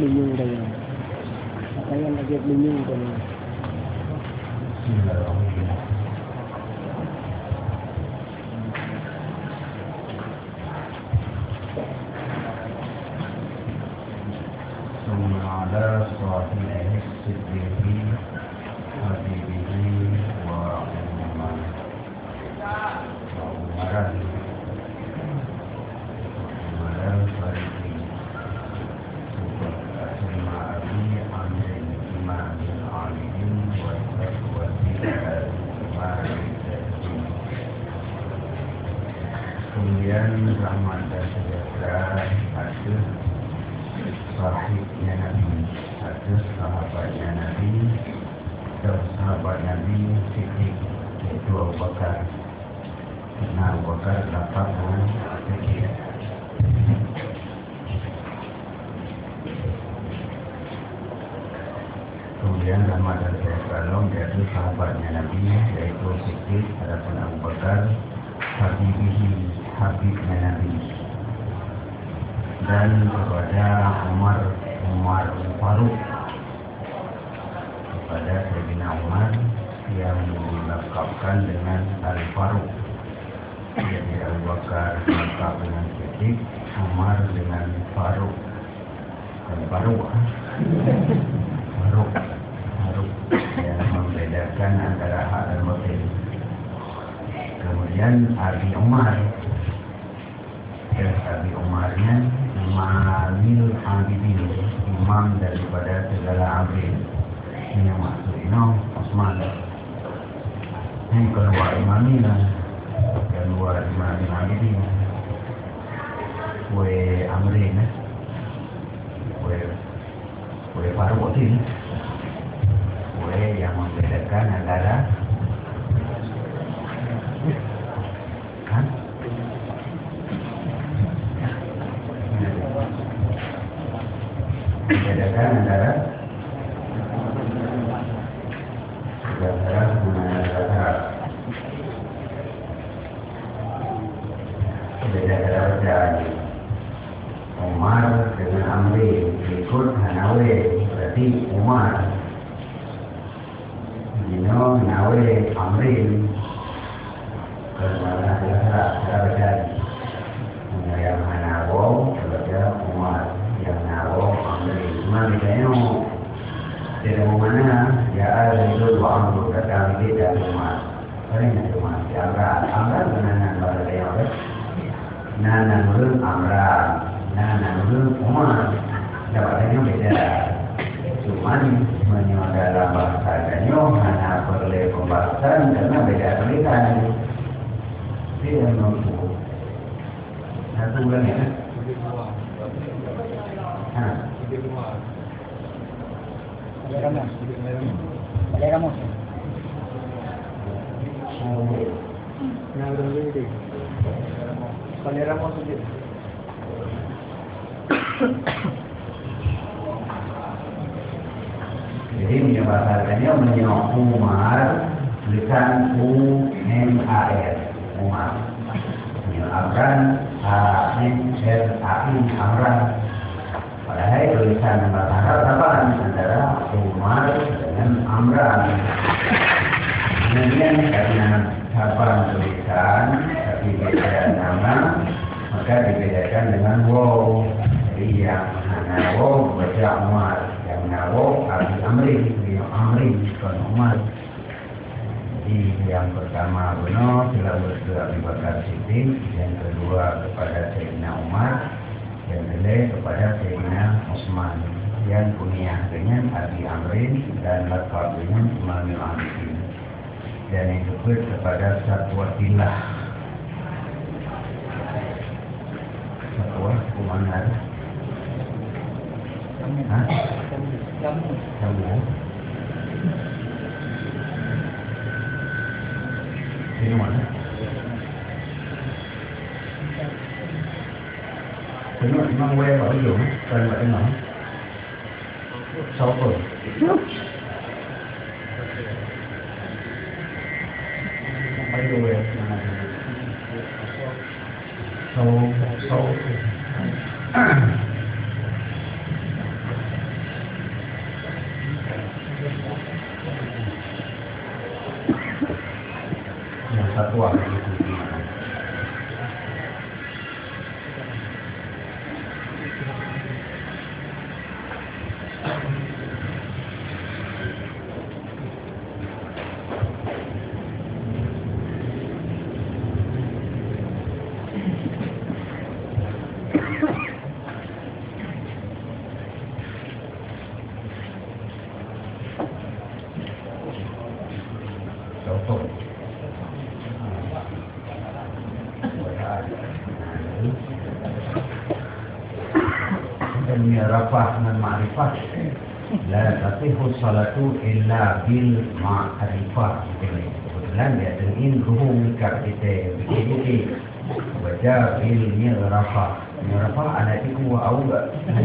beliau dah. Saya lagi beliau dah. على صاحبه الصديق حبيبه وعمره فريقه ثم أبي عمرو إمام العالمين والتقوى kemudian rahmat dan sejahtera ada sahibnya Nabi, ada sahabatnya Nabi, dan sahabat Nabi Siddiq, yaitu Abu Bakar. Karena Abu Bakar dapat Siddiq. Kemudian rahmat dan sejahtera yaitu sahabatnya Nabi, yaitu Siddiq, adapun Abu Bakar Habibihi, Habibnya Nabi. Dan kepada Umar Faruq, kepada Sayyidina Umar yang dilengkapkan dengan Al-Faruq. Jadi Abu Bakar lengkap dengan Siddiq, Umar dengan Faruq. Faruq yang membedakan antara hak dan batil. Kemudian Abi Umar, dan Abi Umarnya Imamil Abidin, imam daripada segala abid. Ini yang maksud ini Osman. Ini kedua imamilah, kedua Imamil Abidin. Kue Amrin, kue Faruq ini, kue yang membedakan antara antara beda darajat. Umar dengan Amri ikut Hanawe, berarti Umar. Dino Hanawe Amri kerana darajat. Yang Hanawo kerja Umar, yang Nawo Amri. Cuma bedanya tidak mana ya ada itu dua amru datang beda Umar. Karena cuma Amran dengan Amran apa? Nana Nurul Amran, Nana Nurul Umar. Dapatnya beda. Cuman dalam bahasanya hanya perlu pembahasan karena beda tulisan. Tidak mampu. Satu bulan ya? Balai Ramos. Balai Ramos saja. Jadi menyebarkannya menyok Umar, tulisan U-M-A-R, Umar. Amran, A-N-R-A-I, Amran. Padahal tulisan bahasa Arab apaan? Antara Umar dengan Amran. Kemudian karena sahabat tulisan tapi beda nama, maka dibedakan dengan wow. Jadi yang Nawo baca Umar, yang Nawo Abi Amri, yang Amri bukan Umar. Jadi yang pertama benar selalu Abu Bakar Siddiq, yang kedua kepada Sayyidina Umar, yang ketiga kepada Sayyidina Utsman, yang kunyah dengan Abi Amrin dan lakab dengan Imamul Abidin, dan yang kedua kepada Satwatillah. Satwa kumanar? Jamu. Ini mana? Tengok memang wear bảo dưỡng, cần vậy nó 6 tuổi. Mấy đôi wear sâu fatwa itu gimana? Rafah dan ma'rifah la tasihhu salatu illa bil ma'rifah. Kebetulan dia terin ruhum kat kita begini baca bil mirafah. Mirafah ada tiku awak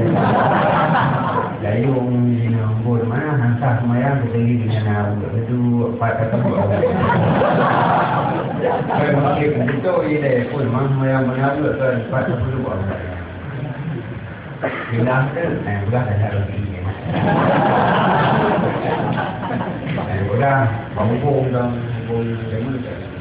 gayung ni nombor mana hantar semayang berteli dengan awak itu pada tempat awak kalau makin itu ini pun semayang mana awak kan pada tempat awak bilang tu, sudah dah ada lagi. Sudah, bangun dan bangun semua.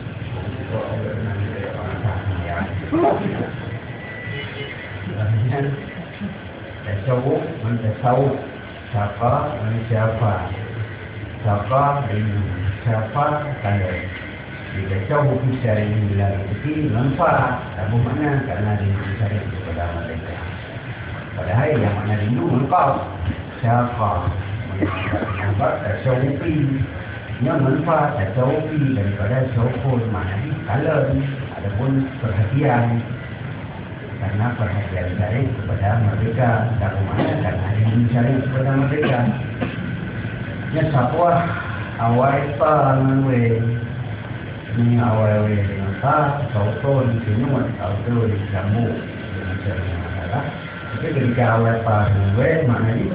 Tasawuf, mentasawuf, siapa, siapa, siapa, siapa, kaya. Jika tasawuf secara ini bilang itu manfaat, apa makna? Karena dia mencari kepada mereka. Padahal yang mana rindu engkau siapa nampak tasawufi yang manfaat tasawufi daripada tasawuf maknanya kalau adapun perhatian karena perhatian saya kepada mereka kalau mana karena rindu saya kepada mereka ya siapa awal panwe ni awal dengan tak sauton sinut atau di jambu macam mana tapi ketika awal paruwe maknanya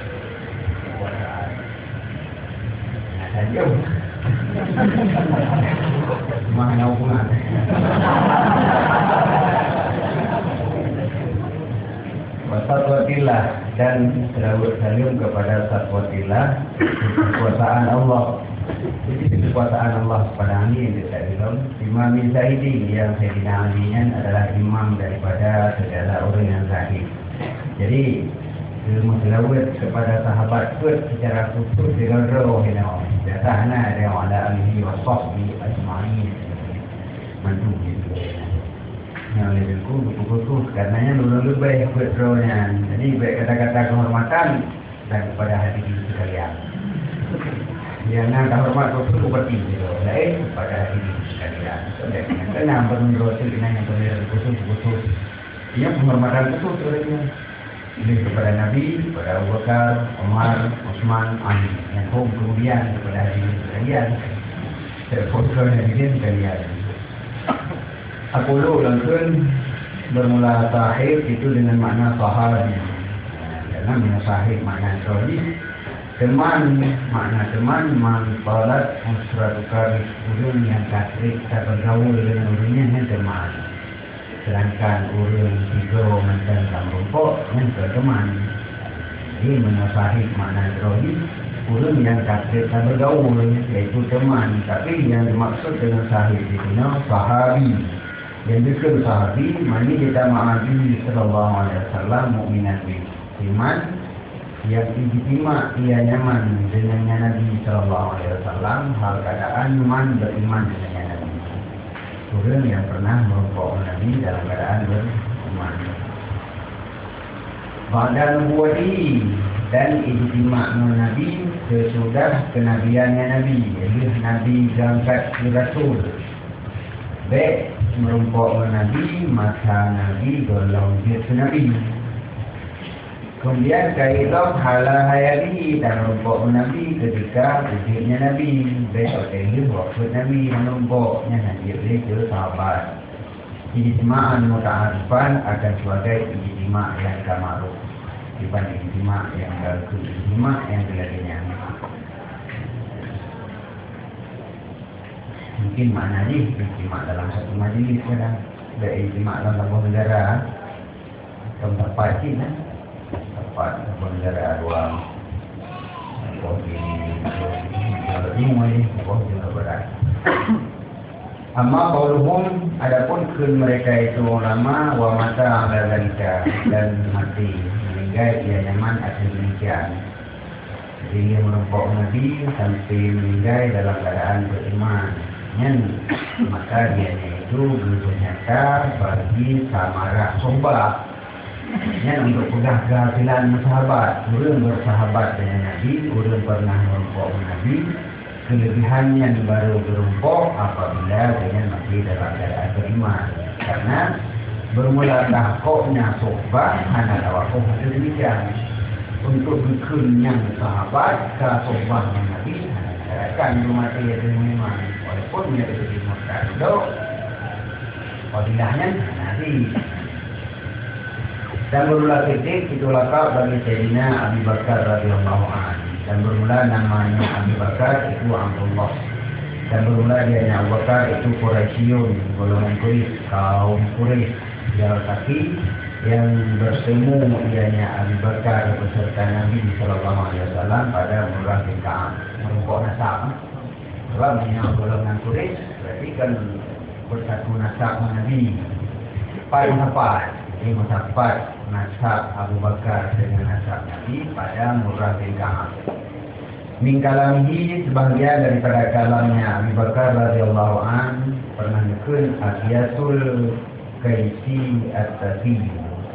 ada jauh mana hubungan wasatwatillah dan selawat salim kepada satwatillah kekuasaan Allah. Jadi kekuasaan Allah pada ini yang kita bilang Imam Zaidi yang saya dinamikan adalah imam daripada segala orang yang zahid. Jadi ilmu selawat kepada sahabat pun secara khusus dengan roh ini. Datanglah dia ada alihi wa sahbihi ajma'in. Mantu gitu. Yang lebih khusus karenanya dulu baik buat rohnya. Jadi baik kata-kata kehormatan dan kepada hadirin sekalian. Jangan hormat khusus seperti itu. Lain kepada hadirin sekalian. Kenapa menurut yang khusus. Ia penghormatan khusus olehnya. Ini kepada Nabi, kepada Abu Bakar, Umar, Utsman, Ali. Yang kemudian kepada hadirin sekalian. Terfokus hadirin sekalian. Aku langsung bermula sahih itu dengan makna sahabi. Karena makna sahih makna sahabi. Teman, makna teman, manfaat usratukar urun yang kasih tak bergaul dengan urunnya yang teman. Sedangkan urun tiga macam rumput yang teman. Ini menasahih makna rohi. Urun yang kasih tak bergaul iaitu teman. Tapi yang dimaksud dengan sahih di sini sahabi. Yang dikir sahabi, mani kita ma'abi sallallahu alaihi wasallam mu'minat bi. Iman yang ijtima ia nyaman dengannya Nabi sallallahu alaihi wasallam, hal keadaan iman beriman dengannya Nabi. Orang yang pernah merokok Nabi dalam keadaan beriman. Ba'da nubuwati dan ijtima Nabi sesudah kenabiannya Nabi, iaitu Nabi diangkat ke Rasul. Baik merokok Nabi, maka Nabi golong dia ke Nabi. Kemudian kailah hala hayali dan rumpuk Nabi ketika wujudnya Nabi. Besok ini waktu Nabi menumpuknya Nabi itu sahabat. Ijtima'an muta'arifan akan sebagai ijtima' yang kamaruf dibanding ijtima' yang baru, ijtima' yang geladinya. Mungkin maknanya ijtima' dalam satu majlis kadang. Ada ijtima' dalam sebuah negara tempat pasti kan. Tempat negara dua ini juga berat. Amma qauluhum, adapun kun mereka itu ulama wa mata ala zalika, dan mati meninggal ia nyaman atas demikian. Jadi dia menumpuk Nabi sampai meninggal dalam keadaan beriman. Maka dia itu belum nyata bagi samara sombak. Untuk pegang kehasilan sahabat, orang bersahabat dengan Nabi, orang pernah menumpuk Nabi. Kelebihannya baru berumpuk apabila dengan masih dalam keadaan beriman. Karena bermula tahkoknya sohbah hanya waktu demikian. Untuk bikinnya sahabat ke sohbahnya Nabi akan mati dengan iman. Walaupun dia itu Mekah dulu, fadilahnya Nabi. Dan bermula titik itu lakab bagi Sayyidina Abu Bakar radhiyallahu anhu. Dan bermula namanya Abu Bakar itu Abdullah. Dan bermula dia Abu Bakar itu Quraisyun, golongan Quraisy, kaum Quraisy. Ya, tapi yang bersemu ianya Abu Bakar beserta Nabi sallallahu alaihi wasallam pada bulan Dzulhijjah, merupakan nasab. Sebab menyangkut golongan Quraisy berarti kan bersatu nasab Nabi. Paling tepat, ini mendapat nasab Abu Bakar dengan nasab Nabi pada Murrah bin Ka'ab. Min kalamihi, sebahagian daripada kalamnya Abu Bakar radhiyallahu an pernah nyekun Abiyatul Kaisi At-Tafi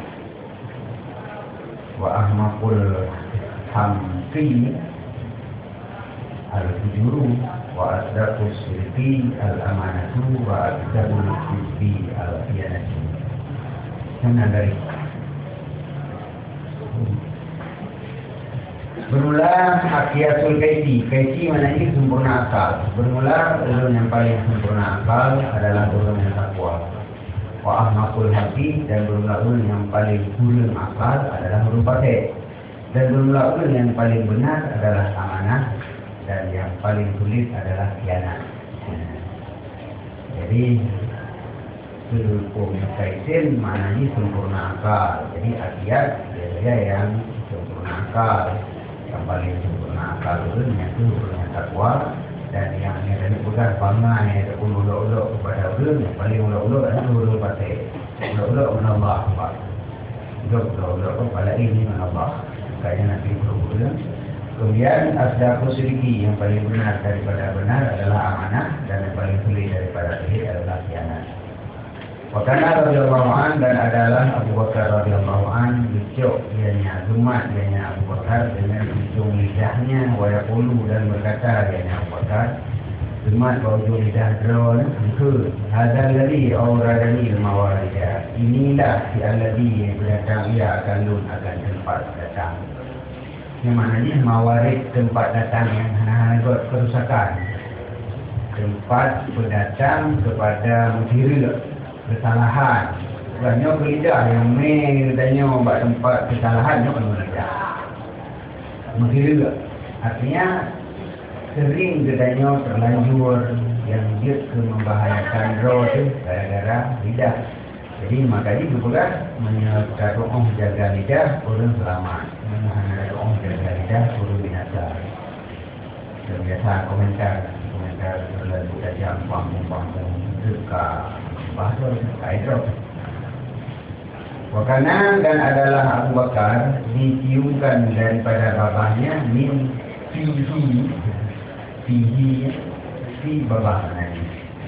wa Ahmaqul Hamqi Al-Fujuru wa Asdaqus Sirti Al-Amanatu wa Asdaqul Sirti Al-Fiyanatu. Mana dari bermula Aqiyatul Kaisi. Kaisi maknanya sempurna akal. Bermula ulun yang paling sempurna akal adalah ulun yang takwa. Wa ahmaqul hati, dan bermula ulun yang paling kurang akal adalah huruf fatih. Dan bermula ulun yang paling benar adalah amanah, dan yang paling sulit adalah khianat. Jadi hukum kaisin maknanya sempurna akal. Jadi Aqiyat dia yang sempurna akal. Yang paling sempurna akal itu yang takwa, dan yang ini bukan bangga yang ulul-ulul kepada ulul. Yang paling ulul-ulul adalah ulul fatih. Ulul-ulul menambah apa? Ulul-ulul kepada ini menambah. Kayaknya nanti ulul. Kemudian asdaqus sidqi, yang paling benar daripada benar adalah amanah, dan yang paling sulit daripada sulit adalah khianat. Wakana radhiyallahu an, dan adalah Abu Bakar radhiyallahu an dicuk ianya jumat ianya Abu Bakar dengan ujung lidahnya wa yaqulu, dan berkata ianya Abu Bakar jumat wa ujung lidah drone ke hadzal ladzi awradani al-mawarida, inilah si alladzi yang berdatang ia akan tempat datang. Yang maknanya mawarid, tempat datang yang hana-hana buat kerusakan, tempat berdatang kepada mutiara kesalahan. Banyak lidah yang tanya buat tempat kesalahan yang penuh lidah. Mungkin artinya sering katanya terlanjur yang dia membahayakan roh itu gara-gara lidah. Jadi makanya juga menyatakan doa jaga lidah orang selamat, menyatakan doa jaga lidah orang binasa. Biasa komentar terlalu tajam, panggung suka bahasa kaidro. Wakana, dan adalah Abu Bakar diciumkan daripada babahnya min fihi babah nanti.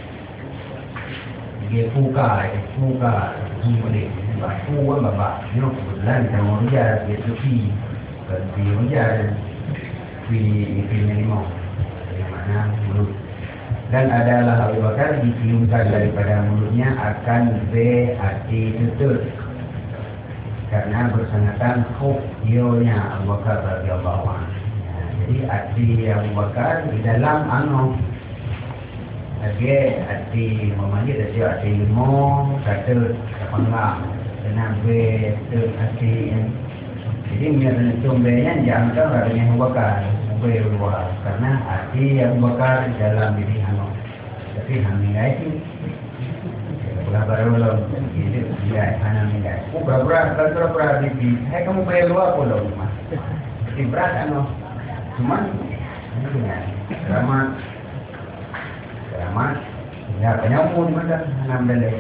Dia buka boleh buat babah. Dia kebetulan sama dia fi dia fi minimum. Mana mulut. Dan adalah Abu Bakar diciumkan daripada mulutnya akan hati tutur, karena bersangatan khuf ionya Abu Bakar radhiyallahu anhu. Jadi hati Abu Bakar di dalam hati memanggil dia hati limo kata panggang dengan hati yang jadi menyatakan cumbenya jangan tahu dengan Abu Bakar berubah, karena hati Abu Bakar dalam diri tapi hamilai itu berapa itu dia hamilai. Berapa di kamu berubah pula rumah. Jadi berat cuman selamat Ya, penyambung macam enam dalil.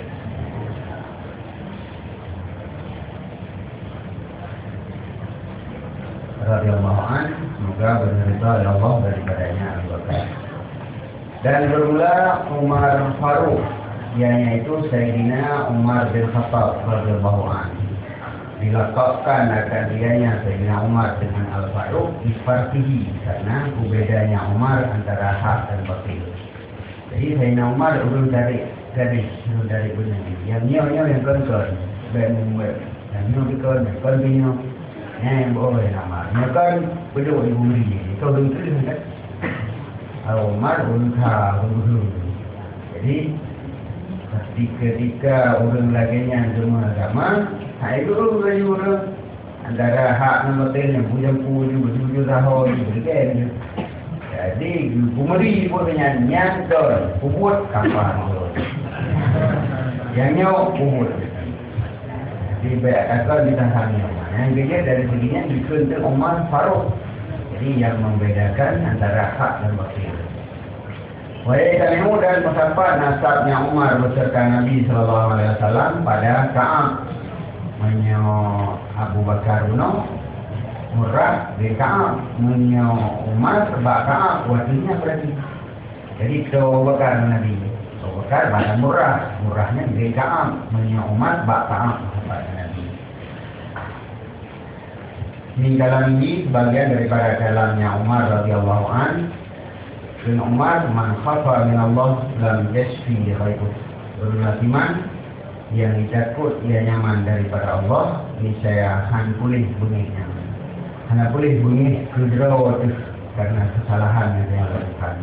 Radhiyallahu anhu, semoga bercerita oleh Allah daripadanya Abu Bakar. Dan bermula Umar Faruq, yaitu Sayyidina Umar bin Khattab radhiyallahu anhu. Dilakabkan akan dianya Sayyidina Umar dengan Al-Faruq isfartihi, karena bedanya Umar antara hak dan batil. Jadi Sayyidina Umar urus dari benar. Yang nyo yang kon ben yang nyo kon binyo. Yang boleh nama. Nyo kan berdua ibu beri. Kau dengar kan? Umar urus Jadi ketika orang laginya semua agama, itu orang antara hak dan batil yang puja-puja berjujur sahur berbeda. Jadi pemeri pun dengan nyantol, kubut kapan yang nyok kubut. Jadi banyak kata ditantangnya. Yang ketiga dari beginian dikenal Umar Faruq. Jadi yang membedakan antara hak dan batil. Wahai kalian dan mendapat nasabnya Umar beserta Nabi Sallallahu Alaihi Wasallam pada Ka'ab menyo Abu Bakar Uno Murrah di Ka'ab menyo Umar sebab Ka'ab wakilnya berarti. Jadi Abu Bakar Nabi Abu Bakar pada Murrahnya di Ka'ab menyo Umar sebab Ka'ab pada Nabi. Ini kalam ini sebagian daripada kalamnya Umar radhiyallahu anhu. Dan Umar man khafa min Allah lam yashfi ghaibah. Berlatiman yang takut ia nyaman daripada Allah, ini saya han pulih bunyinya. Hanya pulih bunyi kudro karena kesalahan yang dia lakukan.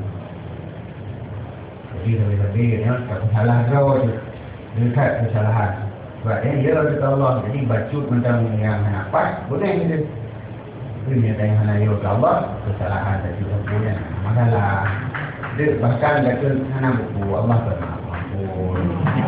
Jadi lebih-lebih kesalahan kau dekat kesalahan. Sebab dia dekat Allah. Jadi bacut macam yang pas boleh gitu. Ini yang hanya yo Allah kesalahan dan juga punya masalah. Dia bahkan dekat hanya buku Allah bermaafun.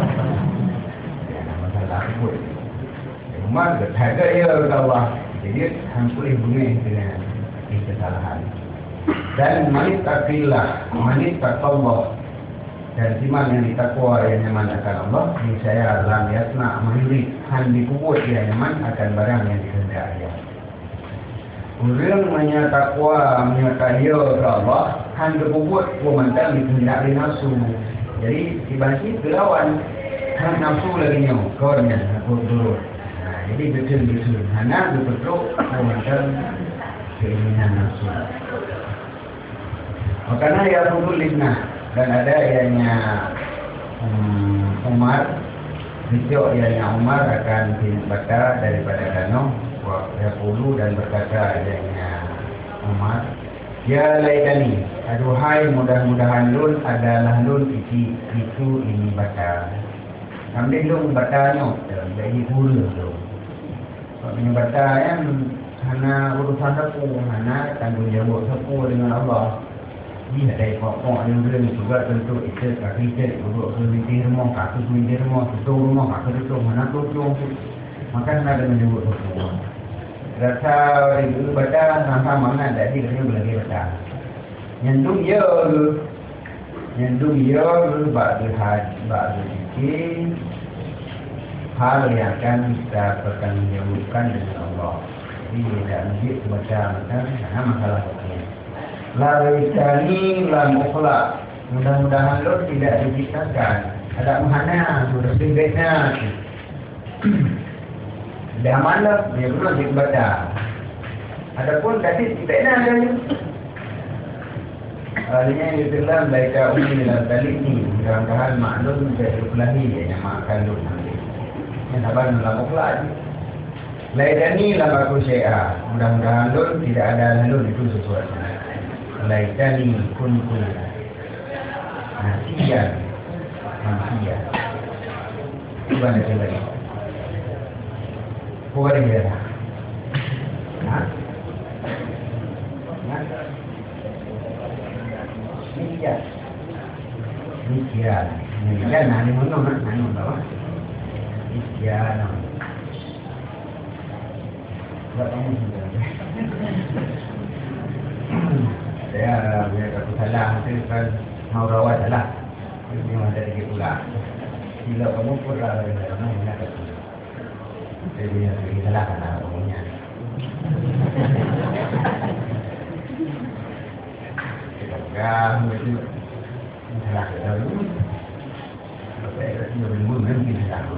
Masalah pun. Umar berharga yo Allah. Jadi hampir bunyi dengan kesalahan. Dan manit takillah, manit takallah. Dan siman yang ditakwa yang nyaman akan Allah, niscaya lam yasna mahyuri han dikubur yang nyaman akan barang yang dikehendaki. Orang menyatakwa menyatakan ke Allah, han berkubur komentar dikehendaki nafsu. Jadi dibagi kelawan han nafsu lagi nyo, kawannya aku turut. Jadi betul-betul hanya betul komentar keinginan nafsu. Makanya ya Rasulullah dan ada ianya Umar, besok ianya Umar akan baca daripada Danau Yaqulu dan berkata ianya Umar, ya laitani, aduhai mudah-mudahan lun adalah lun itu ini baca. Ambil lun bacanya, jadi guru tu. Kalau ini baca yang hanya urusan sapu, hanya tanggung jawab sapu dengan Allah. Dia dari pokok yang beri juga tentu itu kaki itu untuk keminti rumah, kaki keminti rumah, tutup rumah, kaki tutup mana tutup. Maka nak ada menyebut semua. Rasa itu baca sampai mana jadi kerja lagi baca. Nyandung ya, bagi haji, bagi fikir hal yang akan kita pertanggungjawabkan dengan Allah. Jadi tidak mesti baca macam mana masalah ini. Laitani lam ukhla. Mudah-mudahan lo tidak diciptakan. Ada mana sudah tinggalnya. Dah mana dia belum dibaca. Adapun tadi tidak ada ni. Alinya itu dalam baca umum dalam kali ini. Mudah-mudahan maklum dari ukhlahi yang makan lu nanti. Yang sabar lam ukhla. Laitani lam aku syai'a. Mudah-mudahan lo tidak ada lalu itu sesuatu. Laitani kuntu nasiyan manusia. Gimana coba ni? Boleh dia tak? Nisian. Nisian nani mana? Nani mana? Nisian. Buat kamu sudah. Saya kata salah, nanti kan mau rawat salah. Ini ada lagi pula. Bila kamu pura dari mana nak tu? Jadi yang salah kan kamunya. Kamu itu salah tu. Saya rasa belum mungkin salah.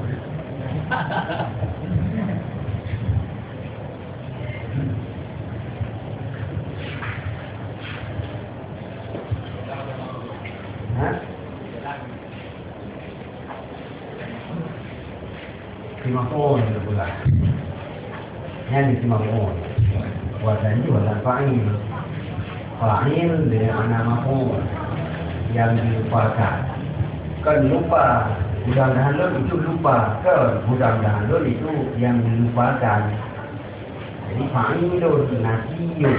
Timahon itu pula. Yang di Timahon. Wajan itu wajan fa'il. Fa'il dengan mana mahon yang dilupakan. Kan lupa. Mudah-mudahan lo itu lupa. Kan mudah-mudahan lo itu yang dilupakan. Jadi fa'ilun nasiyun.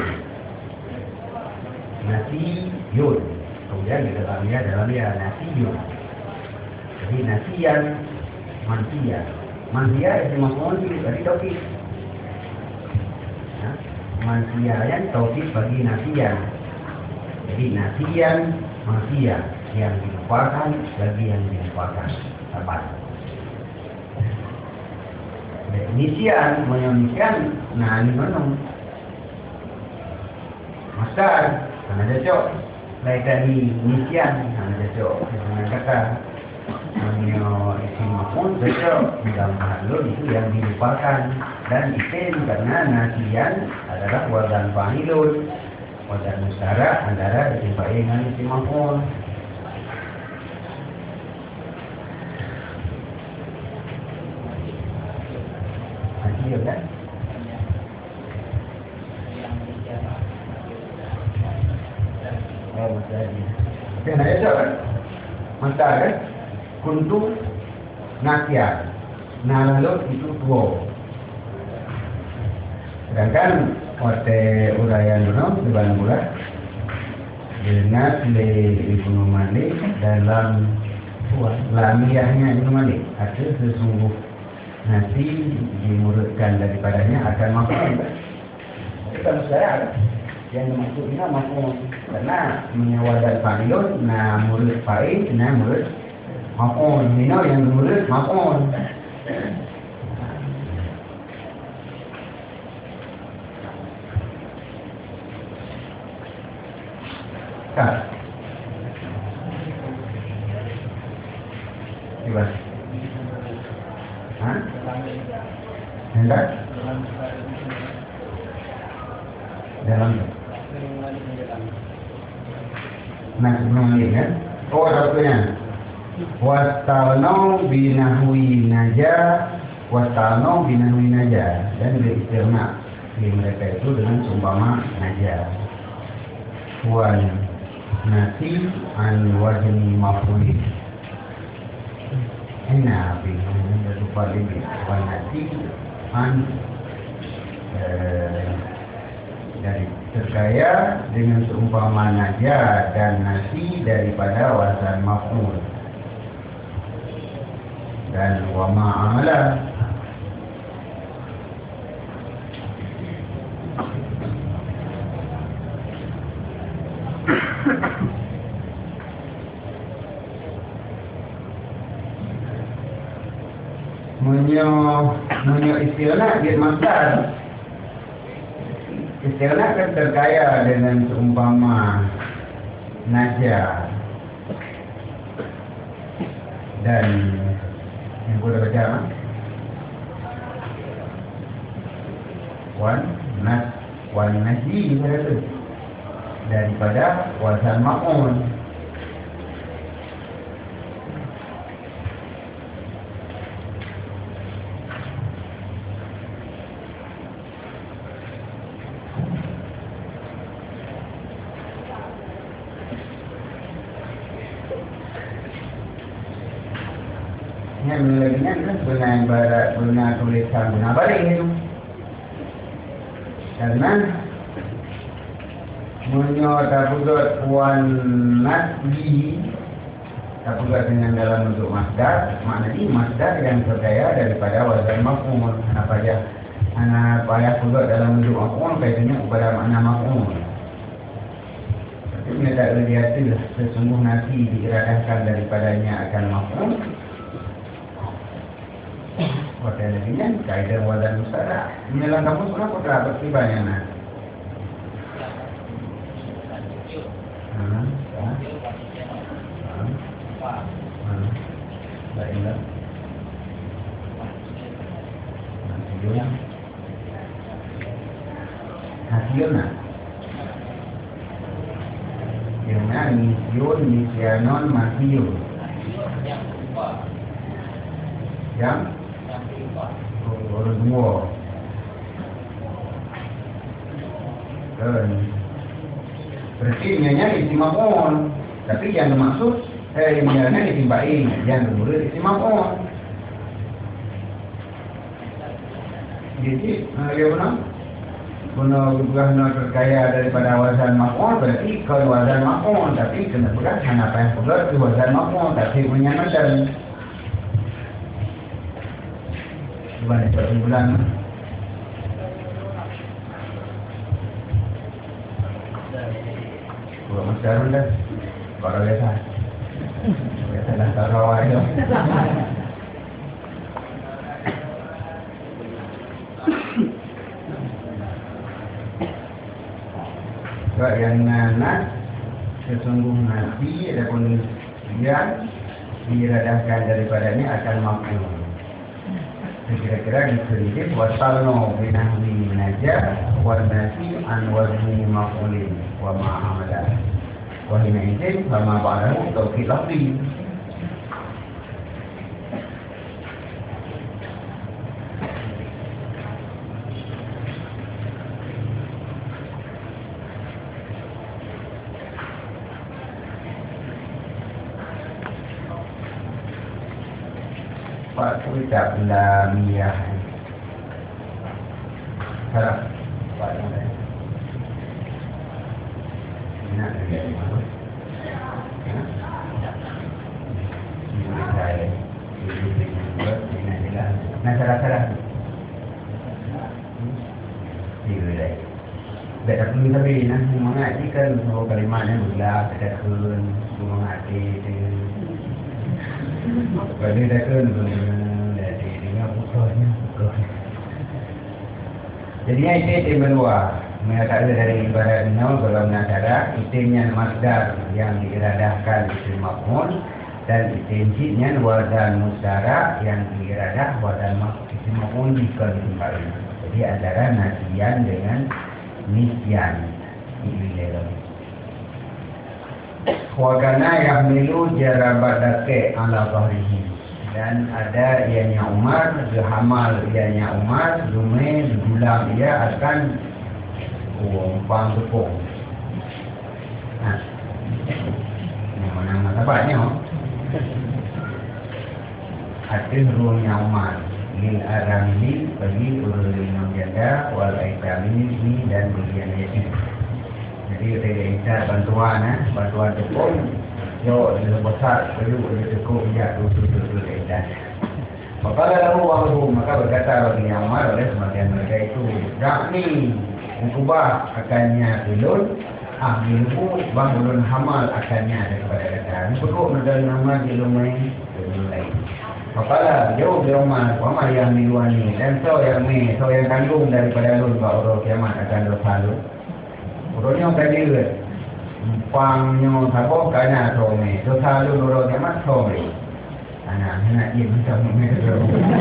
Nasiyun. Kemudian di dalamnya nasiyun. Jadi nasiyan mansiya. Mansiya itu maksudnya dari tauhid. Mansiya yang tauhid bagi nasiyan. Jadi nasiyan mansiya yang dilupakan bagi yang dilupakan. Sabar. Nisian, menyonisian, nah ini mana? Masar, karena cocok. Baik tadi nisian, karena cocok. Dengan kata menyo isim maf'ul cocok dalam halul itu yang dilupakan dan isim karena nasian adalah wazan fa'ilun, wazan mustara antara isim fa'il dan isim maf'ul. Iya kan? Oh, masanya. Kena itu kan? Masa kan? Kuntu nakian. Nah lalu itu dua. Sedangkan pada uraian dulu di Bandung Bulat dengan le Ibnu Malik dalam lamiyahnya Ibnu Malik ada sesungguh nanti dimuridkan daripadanya akan maf'ul. Itu kan saya yang maksudnya maf'ul karena menyewadan fa'ilun na murid fa'il na murid maf'ul. Mino yang murid maf'ul. Kan? Gimana? Hah? Hendak? Dalam nah sebelum ini kan? Oh satunya wastalno binahwi najah, wastalno binahwi najah, dan beristirna di mereka itu dengan sumpama najah. Wan nasi an wajni maf'ulin. Enak ini lupa lagi wanati an dari terkaya dengan seumpama naja dan nasi daripada wazan maf'ul dan wa ma'ala Munyo istilah dia masdar. Istilah kan terkaya dengan seumpama naja dan yang boleh baca wan nasi daripada wazan maf'ul. Benar barat, benar tulisan, benar balik itu. Karena menyatakan wan nasbi tapugat dengan dalam bentuk masdar, maknanya masdar yang terkaya daripada wazan maf'ul. Apa aja? Anak payah tapugat dalam bentuk maf'ul kaitannya kepada makna maf'ul. Seperti tak berdiata sesungguh nanti diiradahkan daripadanya akan maf'ul. Wadah lagi kan kaedah wadah musara. Menyelang kamu sudah putra bertibanya nak. Baiklah. Hasilnya dengan misyun, misyanon, masyun yang berdua dan berarti nyanyi isi maf'ul, tapi yang dimaksud yang menjalankan isi fa'il, yang kedua isi maf'ul. Jadi dia guna terkaya daripada wazan maf'ul, berarti kalau wazan maf'ul, tapi kena pegang apa yang pegang itu wazan maf'ul, tapi punya macam gimana pertimbangan kurang macam dah baru biasa dah tahu aja. Yang anak sesungguh nanti adapun yang diiradahkan daripadanya akan maf'ul. Kira-kira dikritik wasalno binahwi naja wal nasi an wazni maf'ulin wa ma'amala wa hina izin sama ba'dahu tauhid lafzi. Pak ucap lamiyah harap Pak yang lain nak dia di mana ini saya ini adalah nak salah ini dah tak perlu tapi nak mengaji kan kalau kalimatnya belah dekat kun mengaji Vậy đi đây cơn để thì nó cũng thôi nhá. Jadi itim kedua mengatakan dari ibarat nol dalam negara itimnya masdar yang diiradahkan isim maf'ul dan itim jidnya wazan musara yang diiradah wazan isim maf'ul jika dikembali. Jadi antara nasiyan dengan nisyan ini dalam. Wakana yahmilu jarabadake ala zahrihi dan ada ianya Umar, hamal ianya Umar, dume gulam ia akan umpang tepung. Nah, yang mana matabanya? Hadis ruhnya Umar lil aramili bagi ulul janda wal aitamini dan bagian yatim. Jadi kita bantuan tepung yo besar perlu cukup ya dulu dan maka lalu waktu maka berkata bagi Umar oleh sebagian mereka itu yakni mengubah akannya bilul amilmu bangun hamal akannya daripada kata perlu menjadi nama bilumai lain maka jauh dari Umar yang miluani dan so yang kandung daripada lun bahawa kiamat akan berlalu. Orangnya tadi le, pangnya thabo kaya thome, dosa lu orang kiamat thome. Anak ini macam mana tu?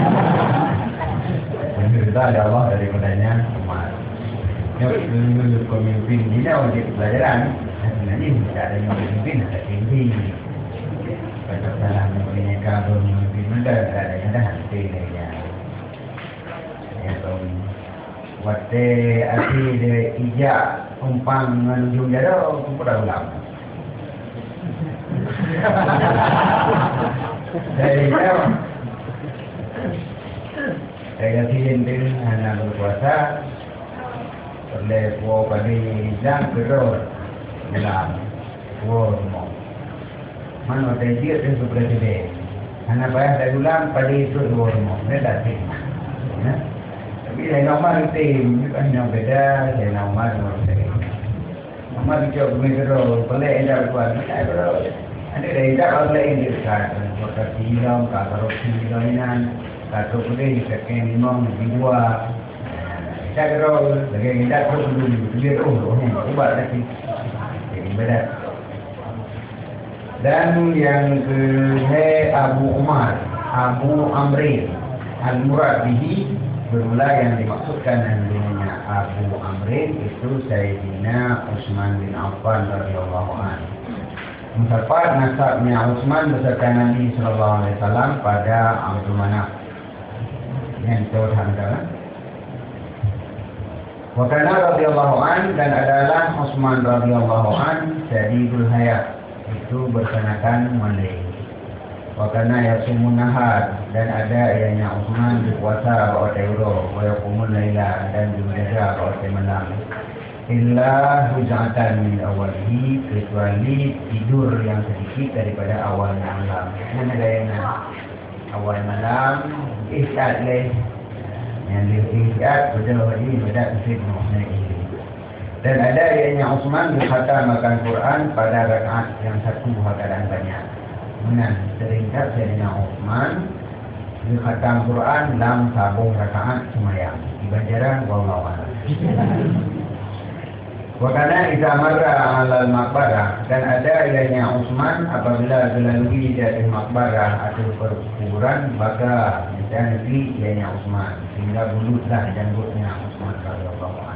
Kita ada Allah daripadanya Umar. Yang pemimpin ini wajib pelajaran. Sebenarnya tidak ada yang pemimpin, ada tinggi. Pada salah mempunyai kabel pemimpin muda, ada yang dah hati dia. Ya Tom. Wate asli de ijak umpang menunjuk jada aku dah ulang. Dari mana? Saya tin dengan anak berpuasa oleh puau kami jam kedua dalam puau rumah. Mana dia itu presiden. Anak bayar dari ulang pada itu puau rumah. Mereka tin. Tapi saya normal tim, bukan yang beda, saya normal. Mama dicoba mikro, boleh edak buat, macam berapa? Ada edak boleh edak kan? Maka silam, kalau silaman, kalau boleh sekian limang dua. Edak berapa? Lagi edak tu dulu, dia tu, ubah lagi. Jadi berat. Dan yang ke Abu Umar, Abu Amrin, Al-Murad bihi, bermula yang dimaksudkan dengan Abu Amrin itu Sayyidina Utsman bin Affan radhiyallahu anhu. Mendapat nasabnya Utsman beserta Nabi sallallahu alaihi wasallam pada Abdul Manaf. Yang Tuhan adalah wa kana radhiyallahu anhu, dan adalah Utsman radhiyallahu anhu syadidul hayat, itu berkenakan malam. Wakana yasumun nahar, dan ada ianya Utsman berpuasa pada Euro, wa yaqumul laila, dan berjaga pada malam. Illa hujatan min awalihi, kecuali tidur yang sedikit daripada awal malam. Mana gayanya awal malam ihtiat leh, yang ihtiat betul ini bedak fitnah ini. Dan ada ianya Utsman berkhatam makan Quran pada rakaat yang satu kadang banyak. Menang seringkali Sayyidina Utsman berkhatam Quran dalam sabung rakaat semayang. Ibadah wallahu a'lam. Wakana idza marra 'alal maqbarah, dan ada ianya Utsman apabila melalui dari maqbarah atau perkuburan, maka nanti ianya Utsman sehingga bulutlah janggutnya Utsman radhiyallahu anhu.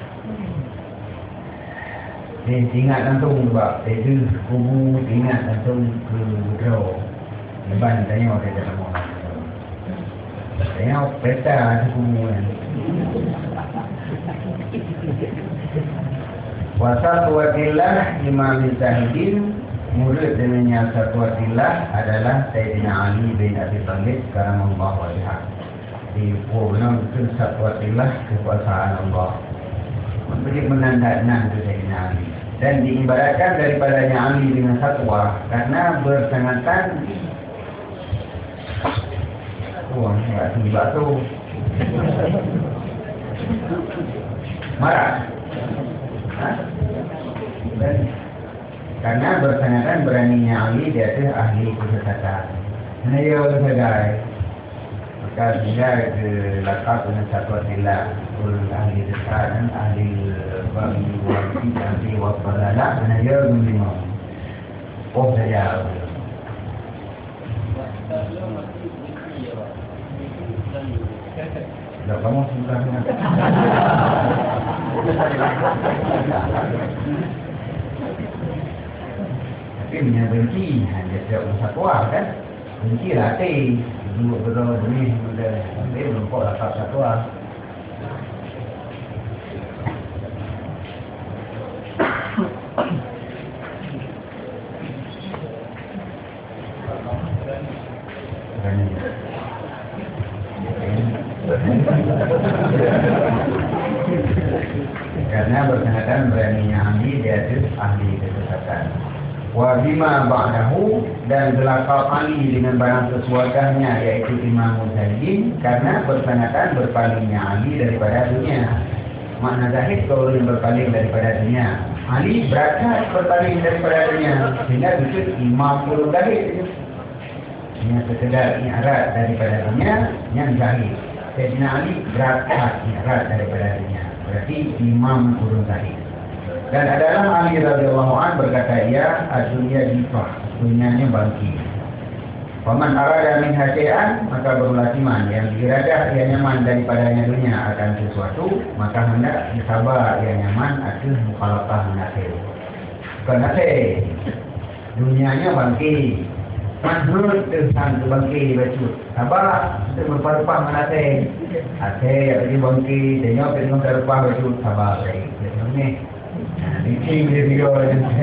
Ingat langsung sebab itu kubu ingat langsung ke Budro. Leban tanya dia dalam orang. Tanya peta kubu kan. Wasatuatillah Imam Zahidin, murid dengannya Satuatillah adalah Sayyidina Ali bin Abi Thalib karamallahu wajhah. Di pulau itu Satuatillah kekuasaan Allah. Memberi menanda-nanda Sayyidina Ali, dan diibaratkan daripadanya Ali dengan satwa karena bersangatan. Enggak tiba tu marah. Dan karena bersangatan beraninya Ali di atas ahli kesesatan. Menaya sebagai maka sehingga lakab dengan Satuatillah, ahli sesat dan ahli bagi wajib ahli wafadalah, menaya minimum. Oh saja. Dah kamu sudah dengan. Tapi punya benci hanya setiap satwa kan, benci latih dua berapa jenis sudah sampai melempok lakap satwa. Karena bersangkutan beraninya Ali di atas ahli kesesatan. Wa bima ba'dahu, dan gelakau Ali dengan barang sesuatanya yaitu Imam Muzahidin, karena bersangkutan berpalingnya Ali daripada dunia. Makna zahid kalau yang berpaling daripada dunia, Ali berangkat berpaling daripada dunia, sehingga itu Imam Purul Zahid. Yang sekedar i'rad daripada dunia yang zahid. Sayyidina Ali berangkat i'rad daripada dunia, berarti Imam Purul Zahid. Dan adalah Ali radhiyallahu anhu berkata, ia dunia difah, dunianya bangkit. Paman arada min hasya'an, maka berulasiman yang diradah ia nyaman daripadanya dunia akan sesuatu, maka hendak disabar ia nyaman akan mukhalafah nasib. Bukan nasib, dunianya bangkit. Manhur tentang bangkit bacut. Sabar untuk berpah-pah menasib. Asib jadi bangkit, tengok tengok terpah bacut, sabar baik. Ini. Meeting dia video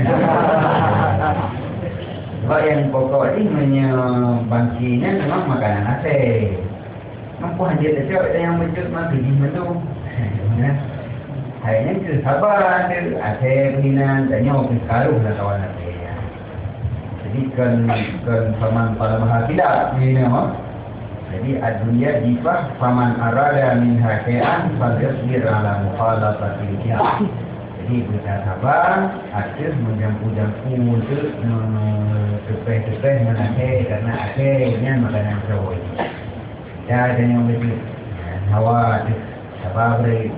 sebab yang pokok ni bangkinya memang makanan nasi. Mampu hanya terjawab yang betul maka gimana tu. Hanya tu sabar dia asal pinan tanya karuh lah kawan nasi. Jadi kan paman pada mahasiswa ni nama. Jadi dunia jifah paman arada min hakian falyasbir ala mukhalafatil jihad. Jadi kita sabar, akhir menjampu-jampu tu, tepeh-tepeh menakeh karena akhirnya makanan cowok. Ya, dan yang betul. Hawa tu, sabar beri.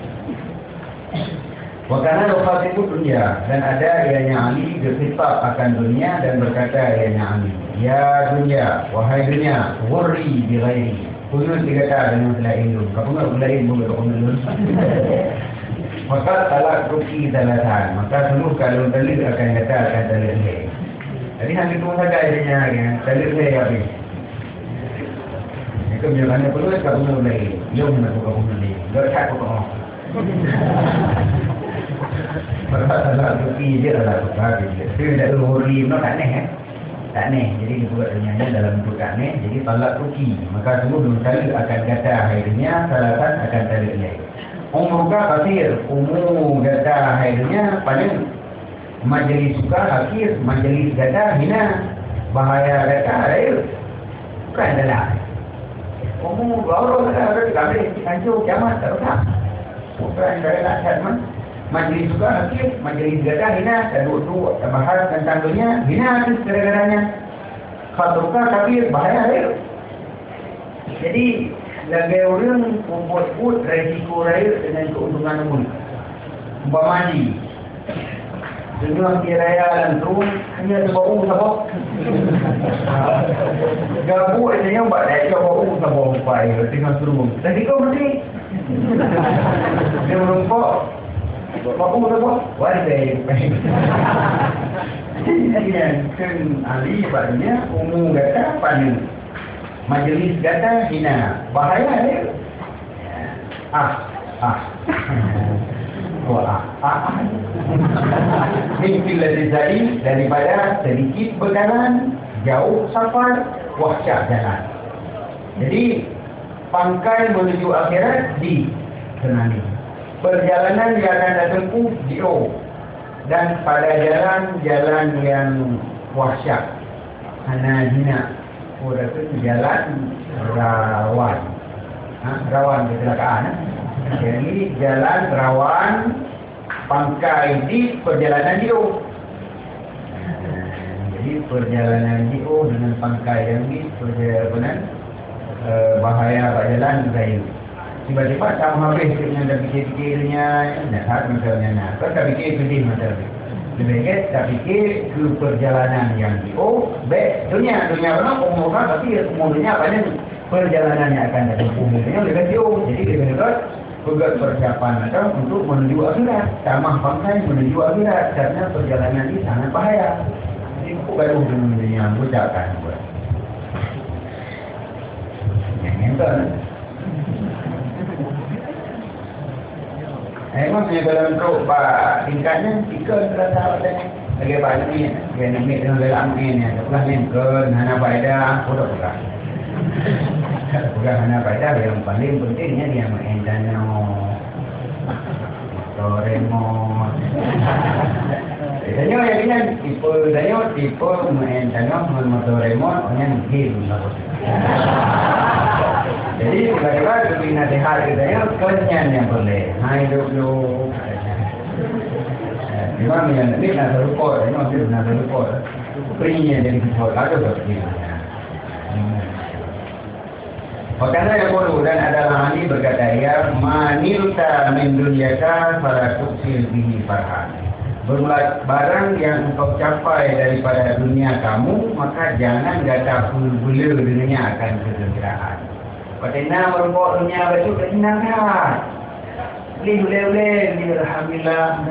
Wakana lukhatibu dunia, dan ada ianya Ali berkitab akan dunia dan berkata ianya Ali, ya dunia, wahai dunia, wurri bighairi. Kunut dikata dengan selain itu. Kau pungut selain pun kau punut. Maka talak ruki dalatan. Maka semua kalau dalil akan kata akan dalil hai. Jadi hang itu saja ianya kan. Dalil hai habis. Itu jangan punut kau punut selain. Jom nak kau punut selain. Dak kau. Masalah ruki je adalah ruki je. Tapi dah huri no tak neh. Tak neh. Jadi dibuat dengannya dalam bentuk tak neh. Jadi talak ruki. Maka semua dua kali akan kata akhirnya, salatan akan talak lain. Umurka kasir. Umur kata akhirnya paling majlis suka akhir, majlis kata hina. Bahaya kata akhir. Bukan adalah. Umur baru kata kami hancur kiamat tak usah. Bukan adalah kiamat. Majlis juga akhir, majlis gada hina, duduk bahas tentang dunia, hina itu gara-garanya. Khatuka kabir, bahaya air. Jadi, lagi orang buat resiko air dengan keuntungan umum. Umpamanya, dunia kiraya dan turun, hanya sebau sabuk. Gabu itu yang buat dia sebau sabuk upaya dengan turun. Jadi kau mesti dia merumpuk. Bapak apa? Wajib. Jadi kan Ali barunya umum kata paling majlis kata hina bahaya dia. Mimpi lezat daripada sedikit berjalan jauh safar wahsyah jalan. Jadi pangkai menuju akhirat di senani. Perjalanan yang akan ditempuh jauh dan pada jalan-jalan yang wahsyat, hina, jalan rawan, rawan kecelakaan. Jadi jalan rawan pangkai di perjalanan jauh. Jadi perjalanan jauh dengan pangkai yang di perjalanan bahaya pada jalan kayu. Tiba-tiba sama habis dengan dah fikir-fikirnya, nak tak misalnya nak. Kau tak fikir pedih macam tu. Lebih baik tak fikir ke perjalanan yang jauh. Baik, dunia mana umur kan, tapi umur dunia banyak perjalanan yang akan datang. Umurnya lebih jauh. Jadi kita harus buat persiapan macam untuk menuju akhirat. Tamah pangkai menuju akhirat karena perjalanan ini sangat bahaya. Jadi bukan dunia yang budakan buat. Yang entah. Memang punya dalam perut pak tingkatnya tiga terasa ada lagi banyak ni yang ni dengan dalam ni setelah ni ke hana faedah sudah pegang hana faedah yang paling pentingnya dia main Doraemon Danyo yang ini tipe main Doraemon dengan game jadi tiba-tiba lebih nasihat kita kenyan yang boleh. Hai dulu. Memang yang ini nak terlupa, memang dia nak terlupa. Prinya jadi kita ada seperti mana. Karena yang bodoh dan adalah Ali berkata ya manilta min dunyaka fala tusil bihi farhan. Bermula barang yang engkau capai daripada dunia kamu maka jangan gata bulu dengannya akan kegembiraan. Patina merupakan dunia baju kesenang kan? Boleh, alhamdulillah.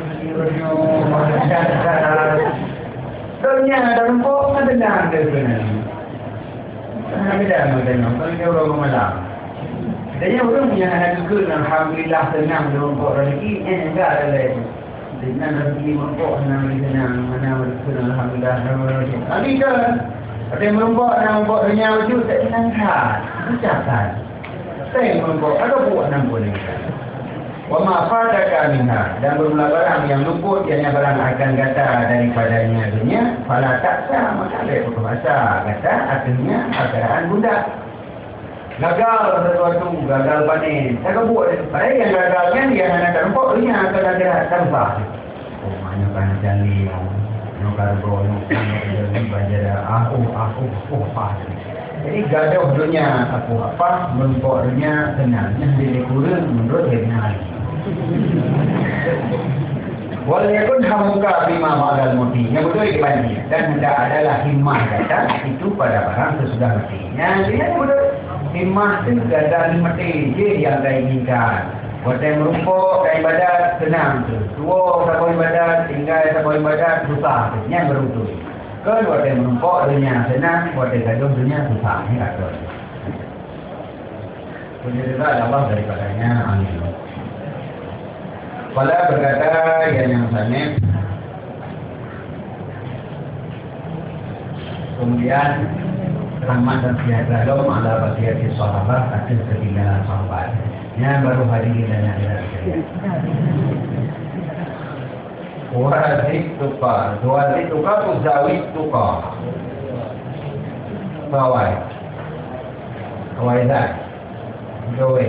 Dunia ada rumput kan tenang dia sebenarnya. Alhamdulillah macam kalau dia orang malam. Dia orang punya anak juga alhamdulillah tenang dia rumput rezeki enggak ada lagi. Dengan rezeki rumput senang, mana rezeki alhamdulillah. Alhamdulillah. Ada yang merumput dunia baju tak tenang kan? Ucapkan. Saya merumput, ada buat enam boleh. Wa ma fadaka minha dan bermula barang yang luput ianya barang akan kata daripadanya dunia fala taksa maka ada putus asa kata artinya keadaan budak Gagal sesuatu, gagal panen. Saya buat, saya yang gagalnya dia nak nampak dia akan ada tambah. Oh, mana kan jali, no karbo, no jali bajar aku apa. Jadi gaduh dunia aku apa, nampak dunia senang. Yang dia kurang menurut dia. Walaupun hamuka bima ma'al muti, yang betul dibanding dan tidak adalah himmah kata itu pada barang sesudah mati. Yang dia betul. Himmah itu ada mati je yang saya inginkan. Buat yang merumpuk, kaya ibadat, senang tu. Tua, sabun ibadat, tinggal sabun ibadat, susah tu. Yang berutuh. Kan buat yang merumpuk, dunia senang. Buat yang gaduh, dunia susah. Ini kata. Penjelasan Allah daripadanya. Amin. Kepala berkata yang sangat. Kemudian rahmat dan sejahtera Allah ala baqiyati sahabat atas ketinggalan sahabat. Yang baru hadirin dan hadirat sekalian. Wazid tuka tuzawid tuka. Bawai. Kawaidah. Gawe.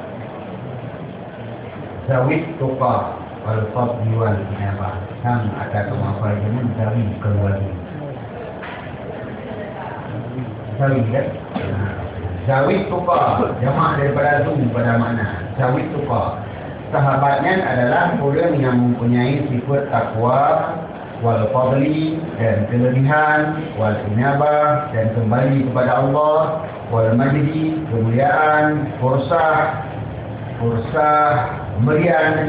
Zawid tuka wal fadli wal inabah. Sang ada kemampuan jemun zawid keluarga. Zawid kan? Zawid tuqa, jamaah daripada zu pada makna. Zawid tuqa. Sahabatnya adalah orang yang mempunyai sifat takwa, wal fadli dan kelebihan, wal inabah dan kembali kepada Allah, wal majdi kemuliaan, fursah merian,